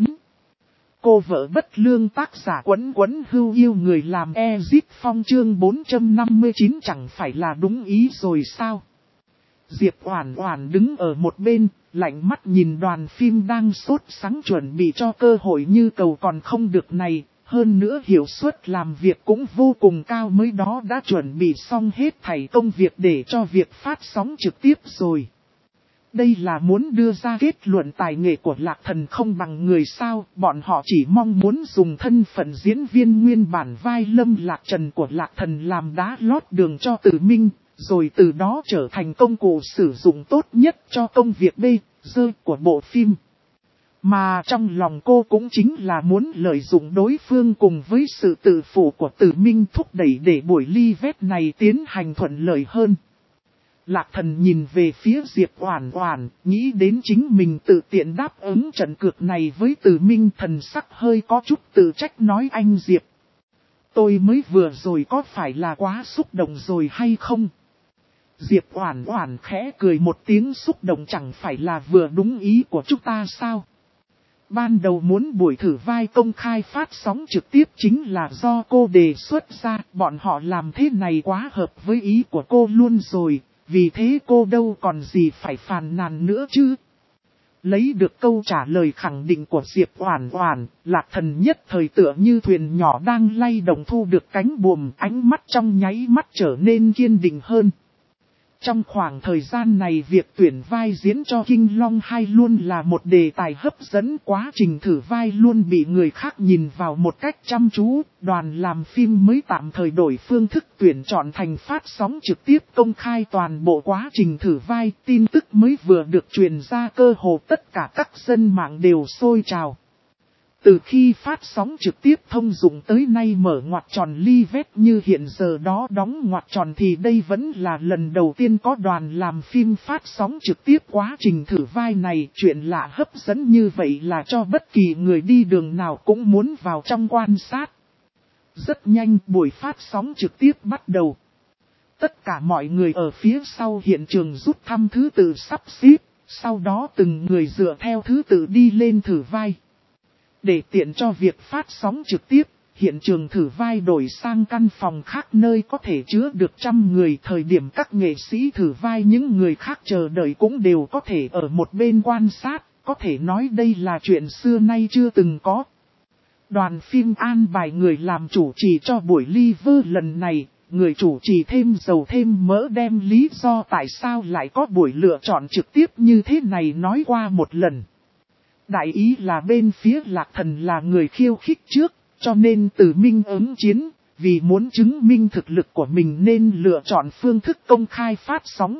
Cô vợ bất lương tác giả Quấn Quấn hưu yêu người làm Ezit Phong chương 459 chẳng phải là đúng ý rồi sao? Diệp Oản Oản đứng ở một bên, lạnh mắt nhìn đoàn phim đang sốt sắng chuẩn bị cho cơ hội như cầu còn không được này, hơn nữa hiệu suất làm việc cũng vô cùng cao mới đó đã chuẩn bị xong hết thảy công việc để cho việc phát sóng trực tiếp rồi. Đây là muốn đưa ra kết luận tài nghệ của Lạc Thần không bằng người sao, bọn họ chỉ mong muốn dùng thân phận diễn viên nguyên bản vai Lâm Lạc Trần của Lạc Thần làm đá lót đường cho Tử Minh, rồi từ đó trở thành công cụ sử dụng tốt nhất cho công việc B.G. của bộ phim. Mà trong lòng cô cũng chính là muốn lợi dụng đối phương cùng với sự tự phụ của Tử Minh thúc đẩy để buổi ly vét này tiến hành thuận lợi hơn. Lạc Thần nhìn về phía Diệp Oản Oản, nghĩ đến chính mình tự tiện đáp ứng trận cược này với Tử Minh, thần sắc hơi có chút tự trách nói anh Diệp. Tôi mới vừa rồi có phải là quá xúc động rồi hay không? Diệp Oản Oản khẽ cười một tiếng, xúc động chẳng phải là vừa đúng ý của chúng ta sao? Ban đầu muốn buổi thử vai công khai phát sóng trực tiếp chính là do cô đề xuất ra, bọn họ làm thế này quá hợp với ý của cô luôn rồi, vì thế cô đâu còn gì phải phàn nàn nữa chứ. Lấy được câu trả lời khẳng định của Diệp Oản Oản, Lạc Thần nhất thời tựa như thuyền nhỏ đang lay động thu được cánh buồm, ánh mắt trong nháy mắt trở nên kiên định hơn. Trong khoảng thời gian này việc tuyển vai diễn cho Kinh Long 2 luôn là một đề tài hấp dẫn, quá trình thử vai luôn bị người khác nhìn vào một cách chăm chú, đoàn làm phim mới tạm thời đổi phương thức tuyển chọn thành phát sóng trực tiếp công khai toàn bộ quá trình thử vai, tin tức mới vừa được truyền ra cơ hồ tất cả các dân mạng đều sôi trào. Từ khi phát sóng trực tiếp thông dụng tới nay mở ngoặc tròn ly vét như hiện giờ đó đóng ngoặc tròn thì đây vẫn là lần đầu tiên có đoàn làm phim phát sóng trực tiếp quá trình thử vai này. Chuyện lạ hấp dẫn như vậy là cho bất kỳ người đi đường nào cũng muốn vào trong quan sát. Rất nhanh buổi phát sóng trực tiếp bắt đầu. Tất cả mọi người ở phía sau hiện trường rút thăm thứ tự sắp xếp, sau đó từng người dựa theo thứ tự đi lên thử vai. Để tiện cho việc phát sóng trực tiếp, hiện trường thử vai đổi sang căn phòng khác nơi có thể chứa được 100 người. Thời điểm các nghệ sĩ thử vai những người khác chờ đợi cũng đều có thể ở một bên quan sát, có thể nói đây là chuyện xưa nay chưa từng có. Đoàn phim an bài người làm chủ trì cho buổi live lần này, người chủ trì thêm dầu thêm mỡ đem lý do tại sao lại có buổi lựa chọn trực tiếp như thế này nói qua một lần. Đại ý là bên phía Lạc Thần là người khiêu khích trước, cho nên Tử Minh ứng chiến, vì muốn chứng minh thực lực của mình nên lựa chọn phương thức công khai phát sóng.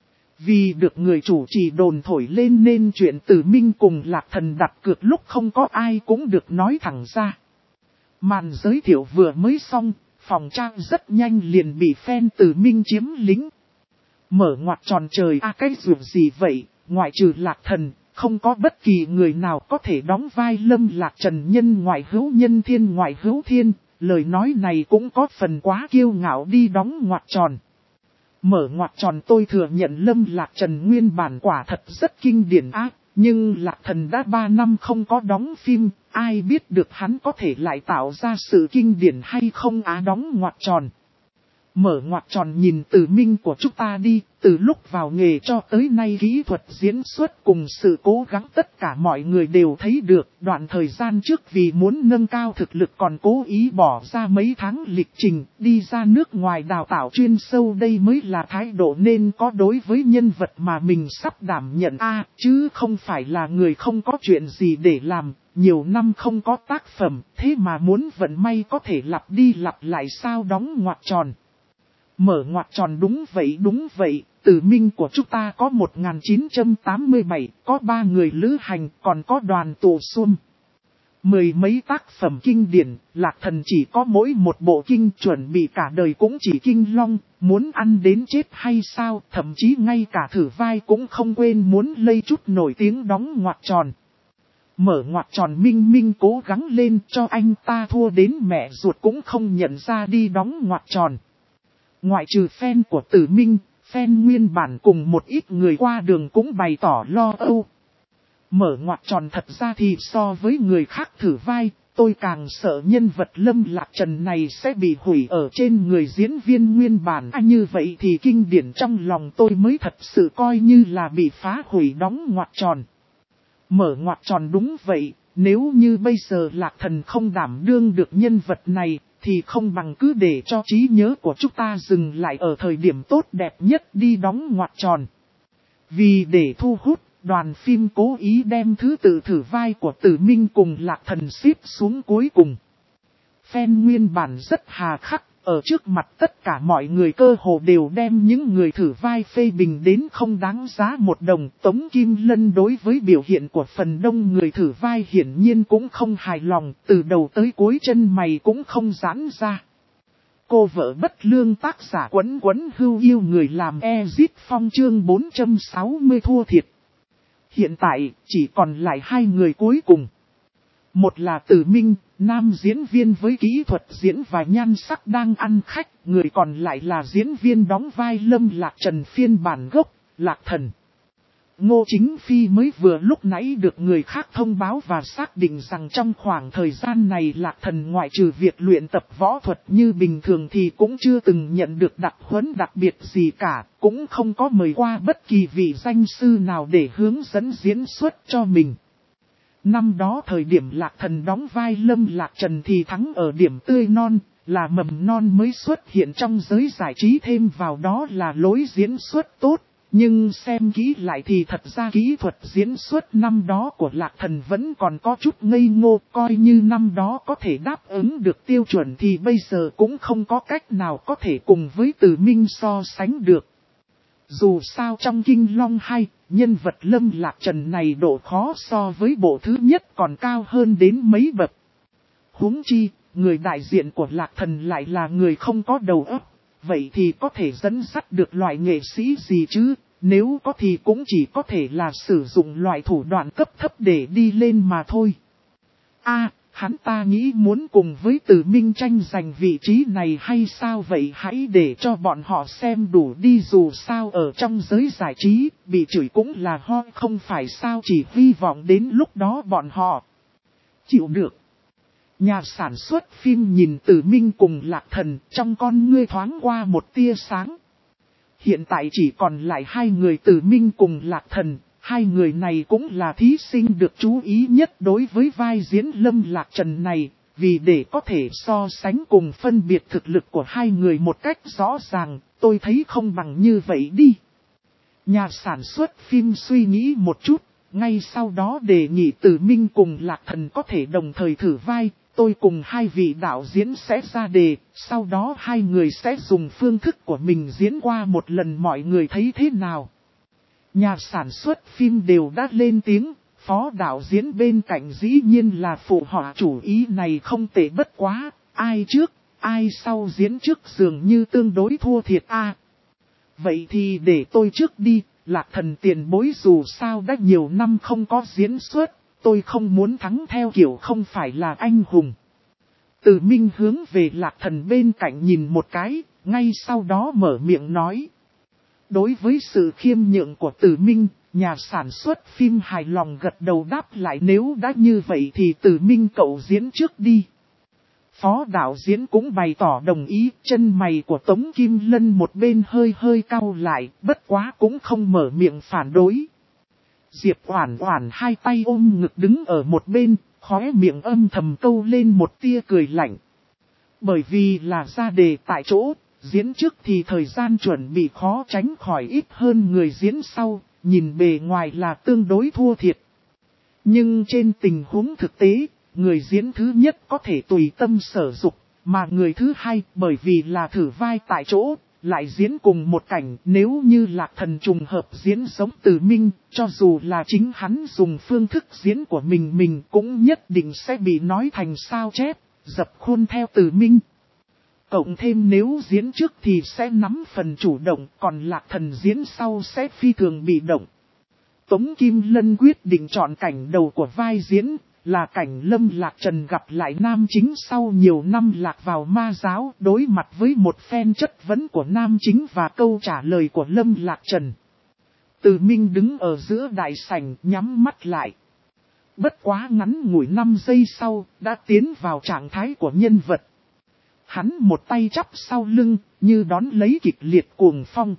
Vì được người chủ trì đồn thổi lên nên chuyện Tử Minh cùng Lạc Thần đặt cược lúc không có ai cũng được nói thẳng ra. Màn giới thiệu vừa mới xong, phòng trang rất nhanh liền bị fan Tử Minh chiếm lĩnh. Mở ngoặc tròn trời cái dù gì vậy, ngoại trừ Lạc Thần. Không có bất kỳ người nào có thể đóng vai Lâm Lạc Trần nhân ngoại hữu nhân thiên ngoại hữu thiên, lời nói này cũng có phần quá kiêu ngạo đi đóng ngoặc tròn. Mở ngoặc tròn tôi thừa nhận Lâm Lạc Trần nguyên bản quả thật rất kinh điển ác, nhưng Lạc Thần đã 3 năm không có đóng phim, ai biết được hắn có thể lại tạo ra sự kinh điển hay không đóng ngoặc tròn. Mở ngoặc tròn nhìn Tử Minh của chúng ta đi, từ lúc vào nghề cho tới nay kỹ thuật diễn xuất cùng sự cố gắng tất cả mọi người đều thấy được. Đoạn thời gian trước vì muốn nâng cao thực lực còn cố ý bỏ ra mấy tháng lịch trình, đi ra nước ngoài đào tạo chuyên sâu, đây mới là thái độ nên có đối với nhân vật mà mình sắp đảm nhận chứ không phải là người không có chuyện gì để làm. Nhiều năm không có tác phẩm, thế mà muốn vận may có thể lặp đi lặp lại sao? Đóng ngoặc tròn. Mở ngoặc tròn đúng vậy, Tử Minh của chúng ta có 1987, có 3 người lữ hành, còn có đoàn tù xuân. 10 mấy tác phẩm kinh điển, Lạc Thần chỉ có mỗi một bộ kinh, chuẩn bị cả đời cũng chỉ kinh long, muốn ăn đến chết hay sao? Thậm chí ngay cả thử vai cũng không quên muốn lây chút nổi tiếng. Đóng ngoặc tròn. Mở ngoặc tròn. Minh Minh cố gắng lên, cho anh ta thua đến mẹ ruột cũng không nhận ra đi. Đóng ngoặc tròn. Ngoại trừ fan của Tử Minh, fan nguyên bản cùng một ít người qua đường cũng bày tỏ lo âu. Mở ngoặc tròn. Thật ra thì so với người khác thử vai, tôi càng sợ nhân vật Lâm Lạc Trần này sẽ bị hủy ở trên người diễn viên nguyên bản. Như vậy thì kinh điển trong lòng tôi mới thật sự coi như là bị phá hủy. Đóng ngoặc tròn. Mở ngoặc tròn. Đúng vậy, nếu như bây giờ Lạc Thần không đảm đương được nhân vật này, thì không bằng cứ để cho trí nhớ của chúng ta dừng lại ở thời điểm tốt đẹp nhất đi. Đóng ngoặc tròn. Vì để thu hút, đoàn phim cố ý đem thứ tự thử vai của Tử Minh cùng Lạc Thần xếp xuống cuối cùng. Fan nguyên bản rất hà khắc, ở trước mặt tất cả mọi người cơ hồ đều đem những người thử vai phê bình đến không đáng giá một đồng. Tống Kim Lân đối với biểu hiện của phần đông người thử vai hiển nhiên cũng không hài lòng, từ đầu tới cuối chân mày cũng không giãn ra. Cô vợ bất lương tác giả Quấn Quấn hưu yêu người làm Ezit Phong chương 460 thua thiệt. Hiện tại chỉ còn lại 2 người cuối cùng. Một là Tử Minh, nam diễn viên với kỹ thuật diễn và nhan sắc đang ăn khách. Người còn lại là diễn viên đóng vai Lâm Lạc Trần phiên bản gốc, Lạc Thần. Ngô Chính Phi mới vừa lúc nãy được người khác thông báo và xác định rằng trong khoảng thời gian này Lạc Thần ngoại trừ việc luyện tập võ thuật như bình thường thì cũng chưa từng nhận được đặc huấn đặc biệt gì cả, cũng không có mời qua bất kỳ vị danh sư nào để hướng dẫn diễn xuất cho mình. Năm đó thời điểm Lạc Thần đóng vai Lâm Lạc Trần thì thắng ở điểm tươi non, là mầm non mới xuất hiện trong giới giải trí, thêm vào đó là lối diễn xuất tốt. Nhưng xem kỹ lại thì thật ra kỹ thuật diễn xuất năm đó của Lạc Thần vẫn còn có chút ngây ngô, coi như năm đó có thể đáp ứng được tiêu chuẩn thì bây giờ cũng không có cách nào có thể cùng với Tử Minh so sánh được. Dù sao trong Kinh Long 2, nhân vật Lâm Lạc Trần này độ khó so với bộ thứ nhất còn cao hơn đến mấy bậc. Huống chi, người đại diện của Lạc Thần lại là người không có đầu óc. Vậy thì có thể dẫn dắt được loại nghệ sĩ gì chứ? Nếu có thì cũng chỉ có thể là sử dụng loại thủ đoạn cấp thấp để đi lên mà thôi. Hắn ta nghĩ muốn cùng với Tử Minh tranh giành vị trí này hay sao? Vậy hãy để cho bọn họ xem đủ đi, dù sao ở trong giới giải trí, bị chửi cũng là ho không phải sao, chỉ hy vọng đến lúc đó bọn họ chịu được. Nhà sản xuất phim nhìn Tử Minh cùng Lạc Thần, trong con ngươi thoáng qua một tia sáng. Hiện tại chỉ còn lại 2 người Tử Minh cùng Lạc Thần, 2 người này cũng là thí sinh được chú ý nhất đối với vai diễn Lâm Lạc Trần này, vì để có thể so sánh cùng phân biệt thực lực của 2 người một cách rõ ràng, tôi thấy không bằng như vậy đi. Nhà sản xuất phim suy nghĩ một chút, ngay sau đó đề nghị Tử Minh cùng Lạc Thần có thể đồng thời thử vai. Tôi cùng 2 vị đạo diễn sẽ ra đề, sau đó 2 người sẽ dùng phương thức của mình diễn qua một lần, mọi người thấy thế nào? Nhà sản xuất phim đều đã lên tiếng, phó đạo diễn bên cạnh dĩ nhiên là phụ họa chủ ý này không tệ, bất quá, ai trước, ai sau diễn trước dường như tương đối thua thiệt Vậy thì để tôi trước đi, Lạc Thần tiền bối dù sao đã nhiều năm không có diễn xuất. Tôi không muốn thắng theo kiểu không phải là anh hùng. Tử Minh hướng về Lạc Thần bên cạnh nhìn một cái, ngay sau đó mở miệng nói. Đối với sự khiêm nhượng của Tử Minh, nhà sản xuất phim hài lòng gật đầu đáp lại, nếu đã như vậy thì Tử Minh cậu diễn trước đi. Phó đạo diễn cũng bày tỏ đồng ý, chân mày của Tống Kim Lân một bên hơi hơi cau lại, bất quá cũng không mở miệng phản đối. Diệp Oản Oản hai tay ôm ngực đứng ở một bên, khóe miệng âm thầm câu lên một tia cười lạnh. Bởi vì là ra đề tại chỗ, diễn trước thì thời gian chuẩn bị khó tránh khỏi ít hơn người diễn sau, nhìn bề ngoài là tương đối thua thiệt. Nhưng trên tình huống thực tế, người diễn thứ nhất có thể tùy tâm sở dục, mà người thứ hai bởi vì là thử vai tại chỗ, lại diễn cùng một cảnh. Nếu như Lạc Thần trùng hợp diễn giống Từ Minh, cho dù là chính hắn dùng phương thức diễn của mình cũng nhất định sẽ bị nói thành sao chép, dập khuôn theo Từ Minh. Cộng thêm nếu diễn trước thì sẽ nắm phần chủ động, còn Lạc Thần diễn sau sẽ phi thường bị động. Tống Kim Lân quyết định chọn cảnh đầu của vai diễn, là cảnh Lâm Lạc Trần gặp lại nam chính sau nhiều năm lạc vào ma giáo, đối mặt với một phen chất vấn của nam chính và câu trả lời của Lâm Lạc Trần. Từ Minh đứng ở giữa đại sảnh nhắm mắt lại. Bất quá ngắn ngủi 5 giây sau, đã tiến vào trạng thái của nhân vật. Hắn một tay chắp sau lưng, như đón lấy kịch liệt cuồng phong.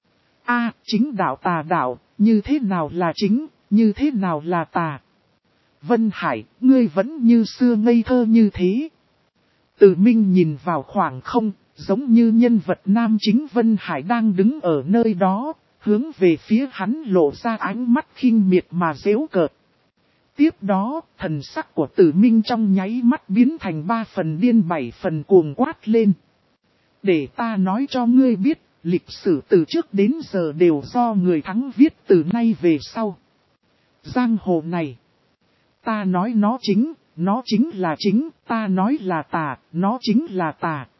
Chính đạo tà đạo, như thế nào là chính, như thế nào là tà. Vân Hải, ngươi vẫn như xưa ngây thơ như thế. Từ Minh nhìn vào khoảng không, giống như nhân vật nam chính Vân Hải đang đứng ở nơi đó, hướng về phía hắn lộ ra ánh mắt khinh miệt mà giễu cợt. Tiếp đó, thần sắc của Từ Minh trong nháy mắt biến thành 3 phần điên 7 phần cuồng quát lên. Để ta nói cho ngươi biết, lịch sử từ trước đến giờ đều do người thắng viết từ nay về sau. Giang hồ này, ta nói nó chính là chính, ta nói là tà, nó chính là tà.